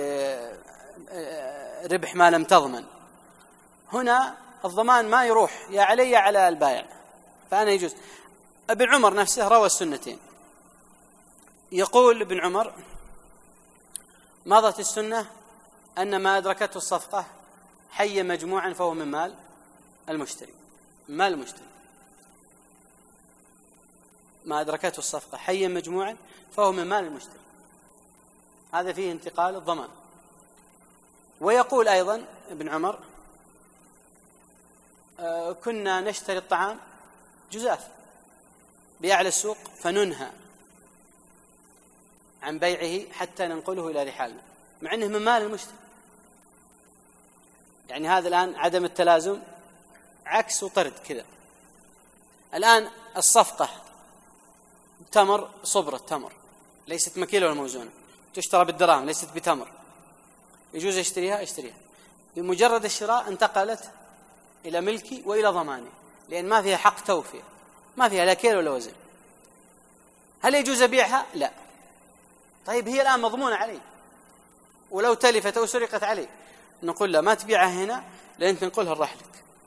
ربح ما لم تضمن؟ هنا الضمان ما يروح يا علي على البائع، فأنا يجوز. ابن عمر نفسه روى السنتين، يقول ابن عمر: مضت السنة أن ما أدركته الصفقة حي مجموعا فهو من مال المشتري، من مال المشتري. ما أدركته الصفقة حي مجموعا فهو من مال المشتري، هذا فيه انتقال الضمان. ويقول أيضا ابن عمر: آه كنا نشتري الطعام جزاف بأعلى السوق فننهى عن بيعه حتى ننقله إلى رحالنا، مع أنه من مال المشتري. يعني هذا الآن عدم التلازم عكس وطرد كذا. الآن الصفقة تمر، صبرة تمر ليست مكيلة ولا موزونة، تشترى بالدراهم ليست بتمر، يجوز اشتريها اشتريها. بمجرد الشراء انتقلت إلى ملكي وإلى ضماني، لأن ما فيها حق توفية، ما فيها لا كيل ولا وزن. هل يجوز أبيعها؟ لا. طيب هي الآن مضمونة علي، ولو تلفت أو سرقت علي نقول لا، ما تبيعها هنا لأن تنقلها الرحلك،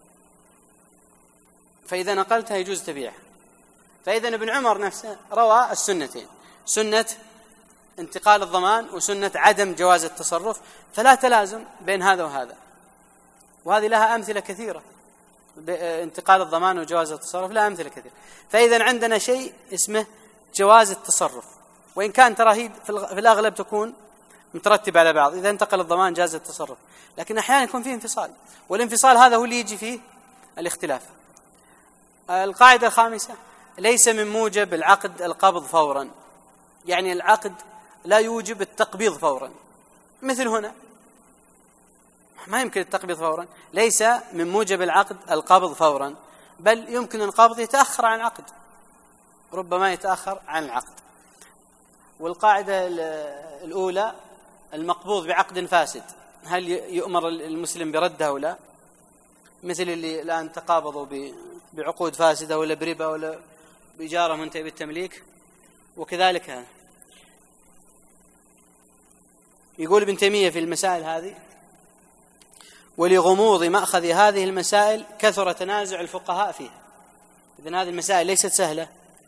فإذا نقلتها يجوز تبيعها. فإذا ابن عمر نفسه روى السنتين، سنة انتقال الضمان وسنة عدم جواز التصرف، فلا تلازم بين هذا وهذا. وهذه لها أمثلة كثيرة، انتقال الضمان وجواز التصرف لها أمثلة كثيرة. فإذا عندنا شيء اسمه جواز التصرف، وإن كان تراهيد في الأغلب تكون مترتبة على بعض. إذا انتقل الضمان جاز التصرف، لكن أحيانا يكون فيه انفصال، والانفصال هذا هو اللي يجي فيه الاختلاف. القاعدة الخامسة: ليس من موجب العقد القبض فورا، يعني العقد لا يوجب التقبيض فورا. مثل هنا ما يمكن التقبيض فورا، ليس من موجب العقد القبض فورا، بل يمكن القبض يتأخر عن العقد، ربما يتأخر عن العقد. والقاعدة الأولى: المقبوض بعقد فاسد، هل يؤمر المسلم برده أو لا؟ مثل اللي الآن تقابضوا بعقود فاسدة ولا بربا ولا بإجارة منتهية بالتمليك. وكذلك هذا يقول ابن تيمية في المسائل هذه: ولغموض مأخذ هذه المسائل كثر تنازع الفقهاء فيها. إذن هذه المسائل ليست سهلة،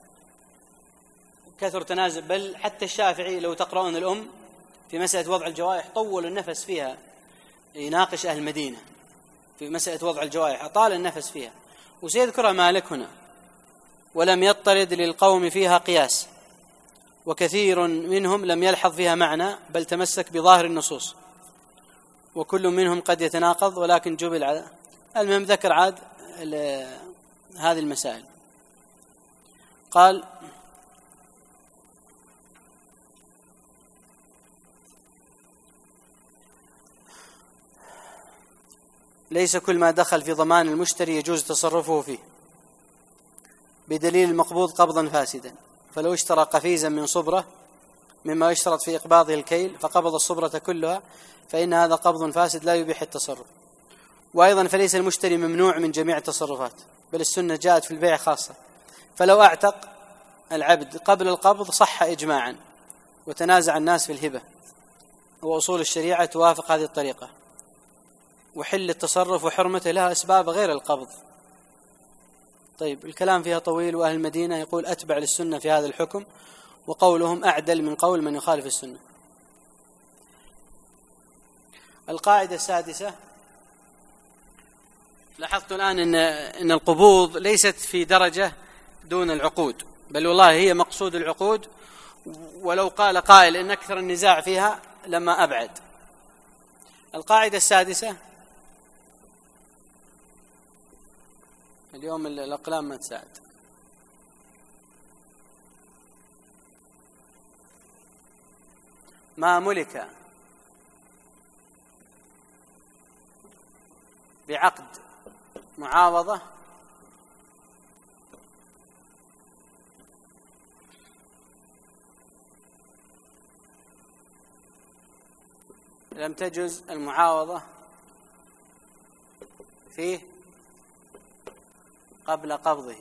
كثر تنازع، بل حتى الشافعي لو تقرؤون الأم في مسألة وضع الجوائح طول النفس فيها، يناقش أهل المدينة في مسألة وضع الجوائح، أطال النفس فيها. وسيذكرها مالك هنا: ولم يطرد للقوم فيها قياس، وكثير منهم لم يلحظ فيها معنى، بل تمسك بظاهر النصوص، وكل منهم قد يتناقض ولكن جبل على. المهم ذكر عاد هذه المسائل. قال: ليس كل ما دخل في ضمان المشتري يجوز تصرفه فيه، بدليل المقبوض قبضا فاسدا. فلو اشترى قفيزا من صبرة مما يشترط في إقباضه الكيل فقبض الصبرة كلها، فإن هذا قبض فاسد لا يبيح التصرف. وأيضا فليس المشتري ممنوع من جميع التصرفات، بل السنة جاءت في البيع خاصة. فلو أعتق العبد قبل القبض صح إجماعا، وتنازع الناس في الهبة، وأصول الشريعة توافق هذه الطريقة. وحل التصرف وحرمته لها أسباب غير القبض. طيب الكلام فيها طويل. وأهل المدينة يقول أتبع للسنة في هذا الحكم، وقولهم أعدل من قول من يخالف السنة. القاعدة السادسة: لاحظت الآن إن إن القبوض ليست في درجة دون العقود، بل والله هي مقصود العقود، ولو قال قائل إن أكثر النزاع فيها لما أبعد. القاعدة السادسة: اليوم الأقلام ما تساعد. ما ملك بعقد معاوضة لم تجز المعاوضة فيه قبل قبضه.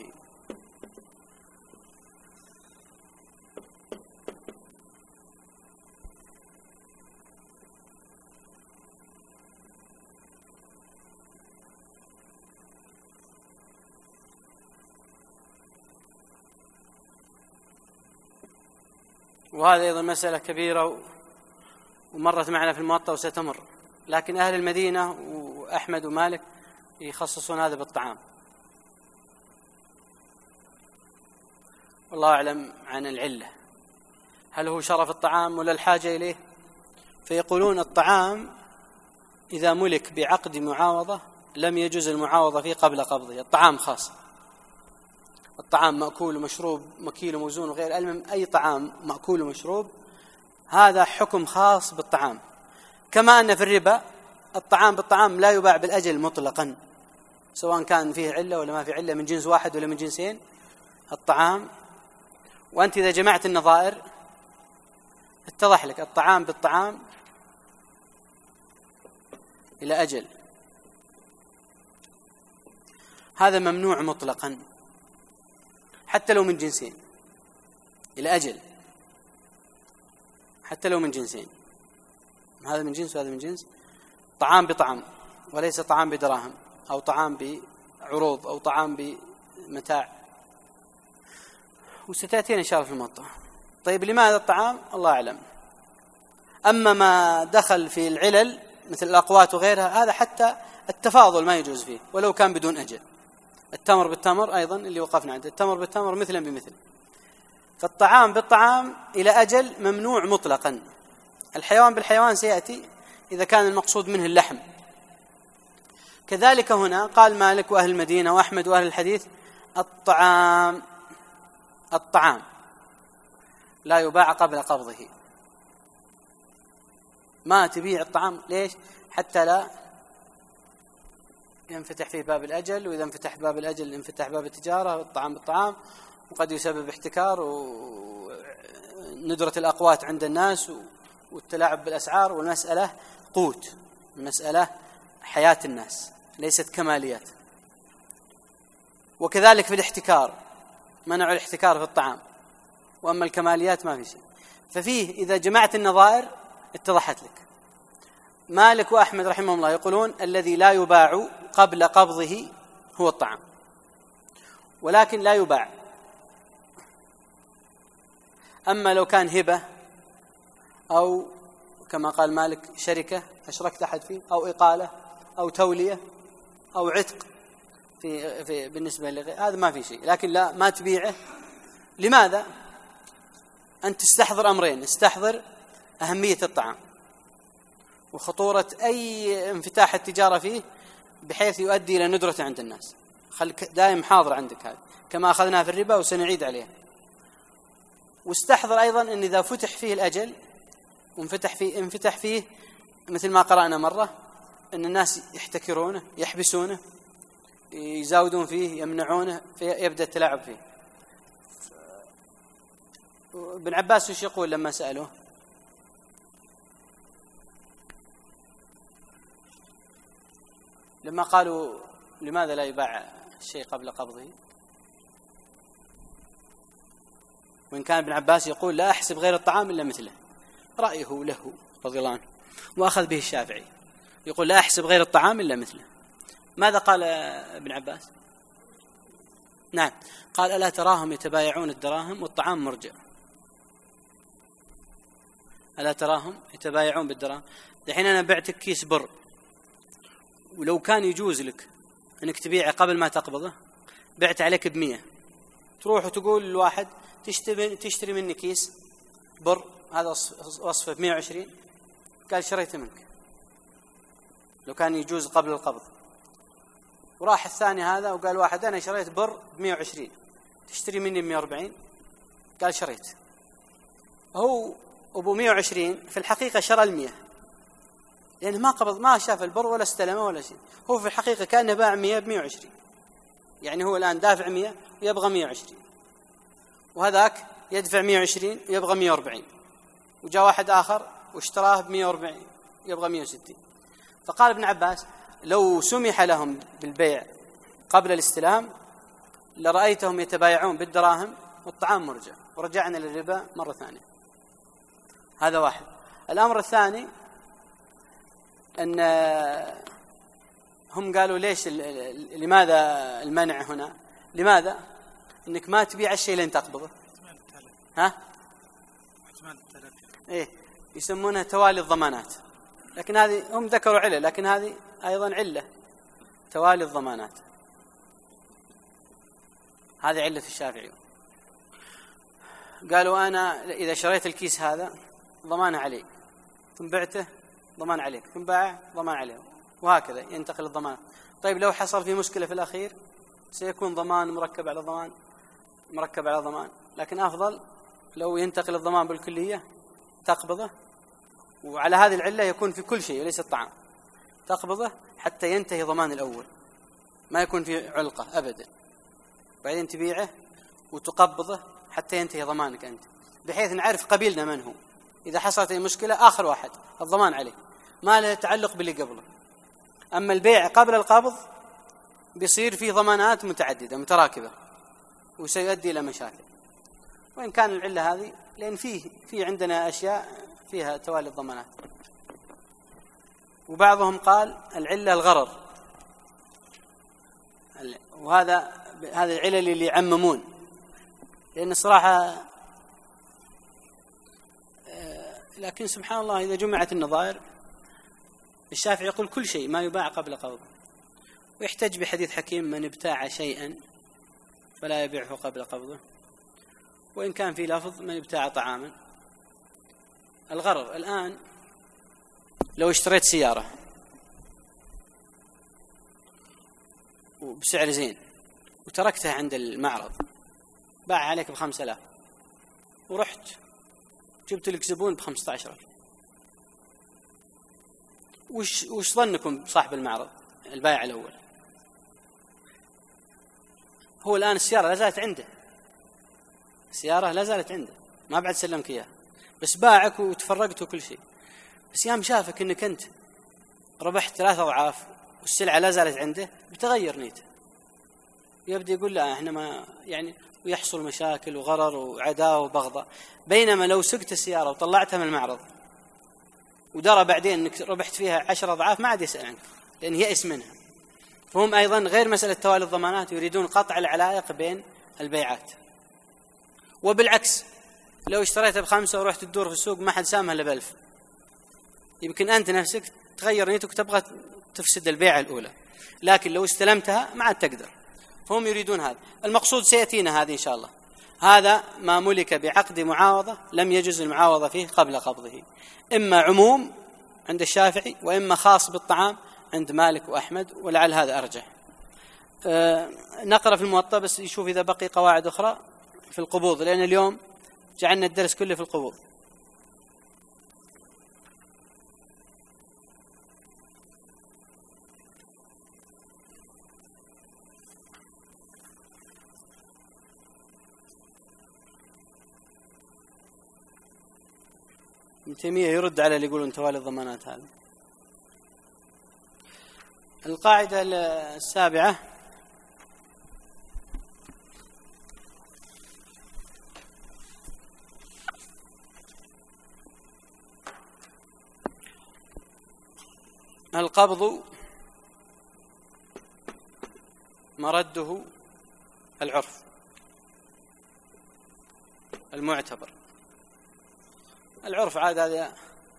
وهذا أيضا مسألة كبيرة ومرت معنا في الموطأ وستمر، لكن أهل المدينة وأحمد ومالك يخصصون هذا بالطعام، والله أعلم عن العلة، هل هو شرف الطعام ولا الحاجة إليه؟ فيقولون الطعام إذا ملك بعقد معاوضة لم يجوز المعاوضة فيه قبل قبضه، الطعام خاص، الطعام مأكول ومشروب مكيل وموزون وغير، المهم أي طعام مأكول ومشروب هذا حكم خاص بالطعام. كما أن في الربا الطعام بالطعام لا يباع بالأجل مطلقا، سواء كان فيه علة ولا ما فيه علة، من جنس واحد ولا من جنسين الطعام. وأنت إذا جمعت النظائر اتضح لك الطعام بالطعام إلى أجل هذا ممنوع مطلقا، حتى لو من جنسين، إلى أجل حتى لو من جنسين، هذا من جنس وهذا من جنس، طعام بطعام وليس طعام بدراهم أو طعام بعروض أو طعام بمتاع، وستأتينا إن شاء الله في الموطأ. طيب لماذا الطعام؟ الله أعلم. أما ما دخل في العلل مثل الأقوات وغيرها هذا حتى التفاضل ما يجوز فيه ولو كان بدون أجل، التمر بالتمر أيضا اللي وقفنا عنده، التمر بالتمر مثلا بمثل، فالطعام بالطعام إلى أجل ممنوع مطلقا. الحيوان بالحيوان سيأتي إذا كان المقصود منه اللحم. كذلك هنا قال مالك وأهل المدينة وأحمد وأهل الحديث الطعام الطعام لا يباع قبل قبضه، ما تبيع الطعام، ليش؟ حتى لا ينفتح فيه باب الأجل، وإذا انفتح باب الأجل انفتح باب التجارة والطعام بالطعام، وقد يسبب احتكار وندرة الأقوات عند الناس والتلاعب بالأسعار، والمسألة قوت، المسألة حياة الناس ليست كماليات. وكذلك في الاحتكار منع الاحتكار في الطعام، وأما الكماليات ما في شيء. ففيه إذا جمعت النظائر اتضحت لك. مالك وأحمد رحمهم الله يقولون الذي لا يباع قبل قبضه هو الطعام، ولكن لا يباع. أما لو كان هبة أو كما قال مالك شركة أشركت أحد فيه، أو إقالة أو تولية أو عتق في, في بالنسبة لغير هذا ما في شيء، لكن لا ما تبيعه. لماذا؟ أنت تستحضر أمرين، استحضر أهمية الطعام وخطورة أي انفتاح التجارة فيه بحيث يؤدي إلى ندرة عند الناس، خلك دائم حاضر عندك هذا كما أخذناها في الربا وسنعيد عليها. واستحضر أيضا أن إذا فتح فيه الأجل وانفتح فيه انفتح فيه مثل ما قرأنا مرة أن الناس يحتكرونه يحبسونه يزاودون فيه يمنعونه فيبدأ التلاعب فيه. ابن عباس وش يقول لما سألوه؟ لما قالوا لماذا لا يباع الشيء قبل قبضه، وإن كان ابن عباس يقول لا أحسب غير الطعام إلا مثله، رأيه له رضي الله عنه وأخذ به الشافعي، يقول لا أحسب غير الطعام إلا مثله. ماذا قال ابن عباس؟ نعم قال ألا تراهم يتبايعون الدراهم والطعام مرجع، ألا تراهم يتبايعون بالدراهم. دحين أنا بعتك كيس بر، ولو كان يجوز لك أنك تبيعه قبل ما تقبضه بعت عليك بمية، تروح وتقول للواحد تشتري, تشتري مني كيس بر هذا وصفه بمية وعشرين، قال شريته منك لو كان يجوز قبل القبض. وراح الثاني هذا وقال واحد أنا شريت بر بمية وعشرين تشتري مني بمية وأربعين، قال شريت. هو أبو مية وعشرين في الحقيقة شرى المية، لأنه ما قبض ما شاف البر ولا استلمه ولا شيء، هو في الحقيقة كان باع مية بمية وعشرين، يعني هو الآن دافع مية ويبغى مية وعشرين، وهذاك يدفع مية وعشرين ويبغى مية وأربعين، وجاء واحد آخر واشتراه بمية وأربعين يبغى مية وستين. فقال ابن عباس لو سمح لهم بالبيع قبل الاستلام لرأيتهم يتبايعون بالدراهم والطعام مرجع، ورجعنا للربا مرة ثانية. هذا واحد. الأمر الثاني أن هم قالوا ليش لماذا المنع هنا؟ لماذا؟ إنك ما تبيع الشيء لين تقبضه. ها؟ إيه يسمونها توالي الضمانات، لكن هذه هم ذكروا علة، لكن هذه أيضا علة توالي الضمانات، هذه علة الشافعي. قالوا أنا إذا شريت الكيس هذا ضمان عليك، ثم بعته ضمان عليك، ثم باعه ضمان عليه، وهكذا ينتقل الضمان. طيب لو حصل في مشكلة في الأخير سيكون ضمان مركب على ضمان مركب على ضمان، لكن أفضل لو ينتقل الضمان بالكلية تقبضه، وعلى هذه العلة يكون في كل شيء وليس الطعام، تقبضه حتى ينتهي ضمان الأول، ما يكون في علقة أبدا، بعدين تبيعه وتقبضه حتى ينتهي ضمانك أنت، بحيث نعرف قبيلنا من هو، إذا حصلت المشكلة آخر واحد الضمان عليه، ما له تعلق باللي قبله. أما البيع قبل القبض بيصير فيه ضمانات متعددة متراكبة وسيؤدي إلى مشاكل، وإن كان العلة هذه لأن فيه في عندنا أشياء فيها توالي الضمانات. وبعضهم قال العلة الغرر، وهذا هذا العلل اللي يعممون، لأن الصراحة لكن سبحان الله إذا جمعت النظائر الشافعي يقول كل شيء ما يباع قبل قبضه، ويحتج بحديث حكيم من ابتاع شيئا فلا يبيعه قبل قبضه، وإن كان في لفظ من ابتاع طعاما. الغرر الآن لو اشتريت سيارة وبسعر زين وتركتها عند المعرض باع عليك بخمسة آلاف، ورحت جبت لك زبون بخمسة عشر ألف، وش وش ظنكم صاحب المعرض البائع الأول؟ هو الآن السيارة لا زالت عنده، السيارة لا زالت عنده، ما بعد سلمك إياها، بس باعك وتفرقت وكل شيء، بس يوم شافك إنك أنت ربحت ثلاثة أضعاف والسلعة لا زالت عنده بتغير نيته، يبدأ يقول لا إحنا ما يعني، ويحصل مشاكل وغرر وعداوة وبغضاء. بينما لو سقت السيارة وطلعتها من المعرض ودرى بعدين إنك ربحت فيها عشر أضعاف ما عاد يسأل عنك، لأن يئس منها. فهم أيضا غير مسألة توالي الضمانات يريدون قطع العلائق بين البيعات. وبالعكس لو اشتريتها بخمسة ورحت تدور في السوق ما حد سامها إلا بألف، يمكن أنت نفسك تغير نيتك وتبغى تفسد البيعة الأولى، لكن لو استلمتها ما عاد تقدر. فهم يريدون هذا. المقصود سيأتينا هذه إن شاء الله. هذا ما ملك بعقد معاوضة لم يجوز المعاوضة فيه قبل قبضه، إما عموم عند الشافعي وإما خاص بالطعام عند مالك وأحمد، ولعل هذا أرجح. أه نقرأ في الموطأ بس يشوف إذا بقي قواعد أخرى في القبوض، لأن اليوم جعلنا الدرس كله في القبوض. ابن تيمية يرد على اللي يقولون توالي الضمانات. هذا القاعدة السابعة القبض مرده العرف المعتبر. العرف عاد هذا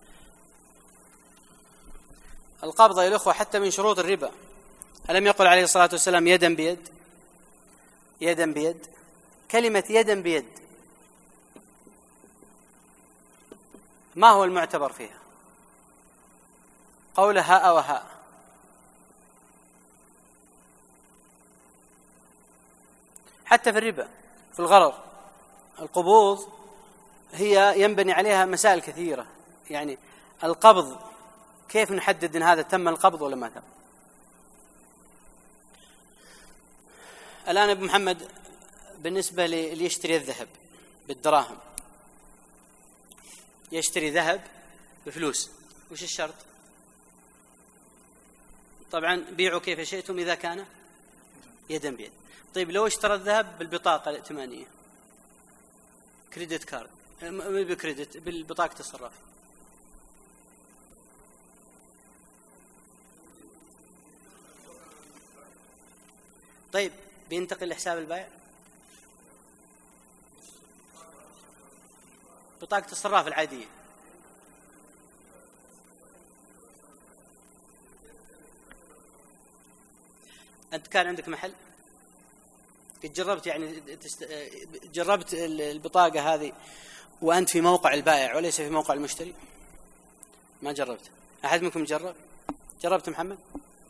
القبض يا الأخوة حتى من شروط الربا. ألم يقل عليه الصلاة والسلام يدا بيد؟ يدا بيد، كلمة يدا بيد ما هو المعتبر فيها؟ قول هاء وهاء. حتى في الربا في الغرر القبوض هي ينبني عليها مسائل كثيرة. يعني القبض كيف نحدد إن هذا تم القبض ولا ما تم؟ الآن ابن محمد بالنسبة اللي يشتري الذهب بالدراهم، يشتري ذهب بفلوس، وش الشرط؟ طبعا بيعوا كيف شئتم إذا كان يدا بيد. طيب لو اشترى الذهب بالبطاقة الائتمانية كريدت كارد، مو بكريدت، بالبطاقة الصراف، طيب بينتقل لحساب البائع بطاقة الصراف العادية. أنت كان عندك محل جربت يعني تست... جربت البطاقة هذه وأنت في موقع البائع وليس في موقع المشتري؟ ما جربت؟ أحد منكم جرب؟ جربت محمد؟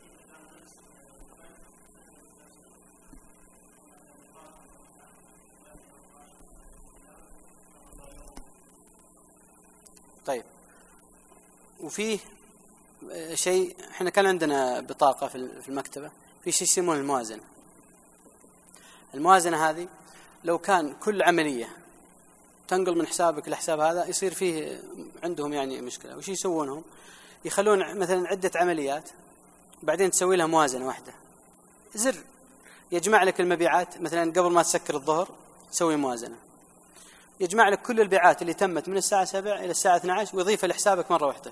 طيب، وفيه شيء، احنا كان عندنا بطاقة في المكتبة في شيء يسمونه الموازنة. الموازنة هذه لو كان كل عملية تنقل من حسابك لحساب هذا يصير فيه عندهم يعني مشكلة. وش يسوونهم؟ يخلون مثلا عدة عمليات بعدين تسوي لها موازنة واحدة، زر يجمع لك المبيعات. مثلا قبل ما تسكر الظهر تسوي موازنة، يجمع لك كل البيعات اللي تمت من الساعة سبعة إلى الساعة اثنتي عشرة ويضيفها لحسابك مرة واحدة.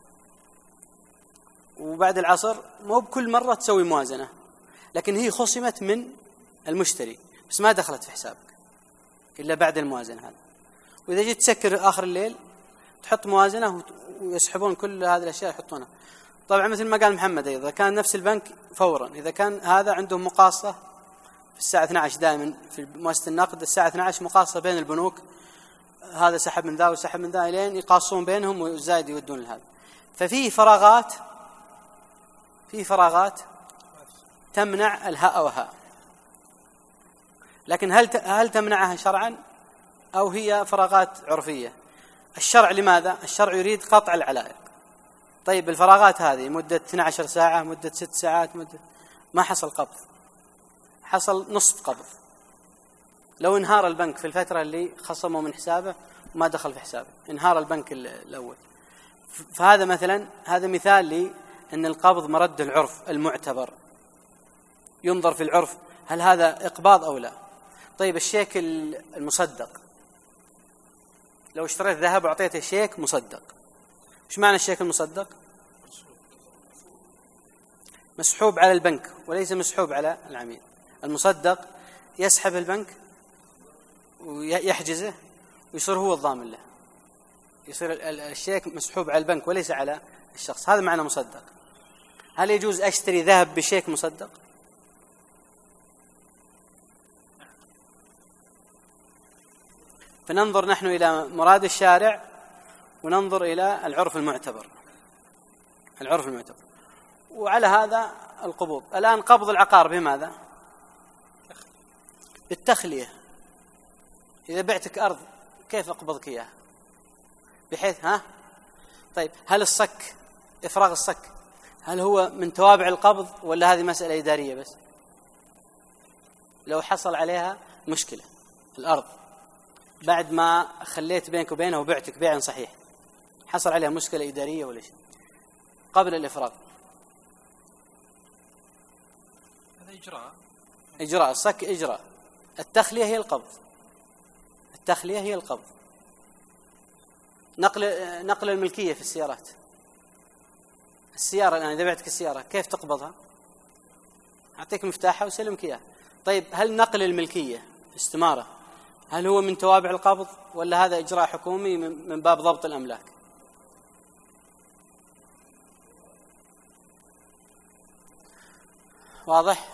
وبعد العصر مو بكل مرة تسوي موازنة، لكن هي خصمت من المشتري بس ما دخلت في حسابك إلا بعد الموازنة هذا. وإذا جيت تسكر آخر الليل تحط موازنة ويسحبون كل هذه الأشياء يحطونها. طبعا مثل ما قال محمد أيضا كان نفس البنك فورا، إذا كان هذا عندهم مقاصة في الساعة اثنتي عشرة دائما في مؤسسة النقد الساعة اثنتي عشرة مقاصة بين البنوك، هذا سحب من ذا وسحب من ذا لين يقاصون بينهم والزايد يودون لهذا. ففي فراغات في فراغات تمنع الهاء وهاء، لكن هل هل تمنعها شرعا أو هي فراغات عرفية؟ الشرع لماذا؟ الشرع يريد قطع العلائق. طيب الفراغات هذه مدة اثنتي عشرة ساعة، مدة ست ساعات، مدة ما حصل قبض، حصل نصف قبض. لو انهار البنك في الفترة اللي خصموا من حسابه وما دخل في حسابه، انهار البنك الأول. فهذا مثلا هذا مثال لي أن القبض مرد العرف المعتبر، ينظر في العرف هل هذا إقباض أو لا. طيب الشيك المصدق، لو اشتريت ذهب وأعطيته شيك مصدق، إيش معنى الشيك المصدق؟ مسحوب على البنك وليس مسحوب على العميل. المصدق يسحب البنك ويحجزه ويصير هو الضامن له، يصير الشيك مسحوب على البنك وليس على الشخص. هذا معنى مصدق. هل يجوز أشتري ذهب بشيك مصدق؟ فننظر نحن إلى مراد الشارع وننظر إلى العرف المعتبر العرف المعتبر وعلى هذا القبوض. الآن قبض العقار بماذا؟ بالتخلية. إذا بعتك أرض كيف أقبضك إياها؟ بحيث ها طيب هل الصك، إفراغ الصك، هل هو من توابع القبض ولا هذه مسألة إدارية بس؟ لو حصل عليها مشكلة الأرض بعد ما خليت بينك وبينه وبعتك بيع صحيح، حصل عليها مشكلة إدارية ولا شيء قبل الإفراغ، هذا إجراء إجراء الصك إجراء. التخلية هي القبض التخلية هي القبض. نقل نقل الملكية في السيارات، السيارة الآن إذا بعتك السيارة كيف تقبضها؟ أعطيك مفتاحها وسلمك إياه. طيب هل نقل الملكية استمارة هل هو من توابع القبض ولا هذا إجراء حكومي من باب ضبط الأملاك؟ واضح؟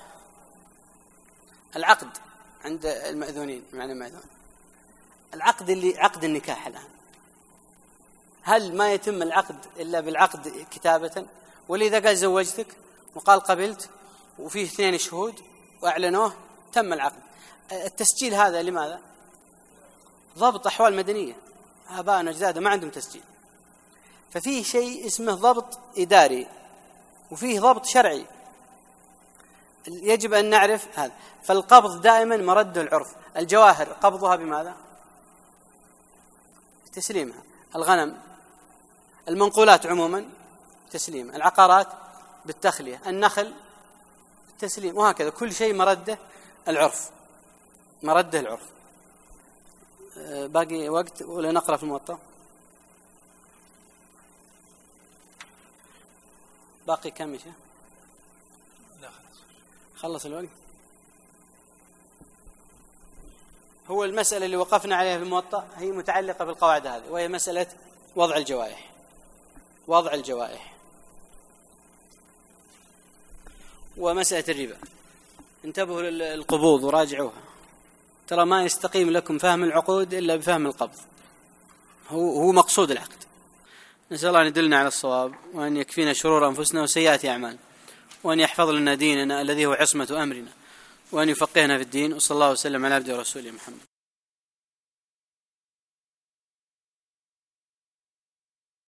العقد عند المأذونين، معنى المأذون العقد اللي عقد النكاح الآن، هل ما يتم العقد إلا بالعقد كتابة؟ ولذا قال زوجتك وقال قبلت وفيه اثنين شهود وأعلنوه تم العقد. التسجيل هذا لماذا؟ ضبط أحوال مدنية. آباءنا وأجدادنا ما عندهم تسجيل، ففيه شيء اسمه ضبط إداري وفيه ضبط شرعي، يجب أن نعرف هذا. فالقبض دائما مرد العرف. الجواهر قبضها بماذا؟ تسليمها. الغنم، المنقولات عموما تسليم، العقارات بالتخلية، النخل بالتسليم، وهكذا كل شيء مرده العرف مرده العرف. باقي وقت ولا نقرأ في الموطأ؟ باقي كم شيء؟ لا خلاص خلص الوقت. هو المسألة اللي وقفنا عليها في الموطأ هي متعلقة بالقواعد هذه، وهي مسألة وضع الجوائح. وضع الجوائح ومسألة الربا. انتبهوا للقبوض وراجعوها، ترى ما يستقيم لكم فهم العقود إلا بفهم القبض، هو هو مقصود العقد. نسأل الله أن يدلنا على الصواب، وأن يكفينا شرور أنفسنا وسيئات أعمال، وأن يحفظ لنا ديننا الذي هو عصمة أمرنا، وأن يفقهنا في الدين. وصلى الله وسلم على عبده ورسوله محمد.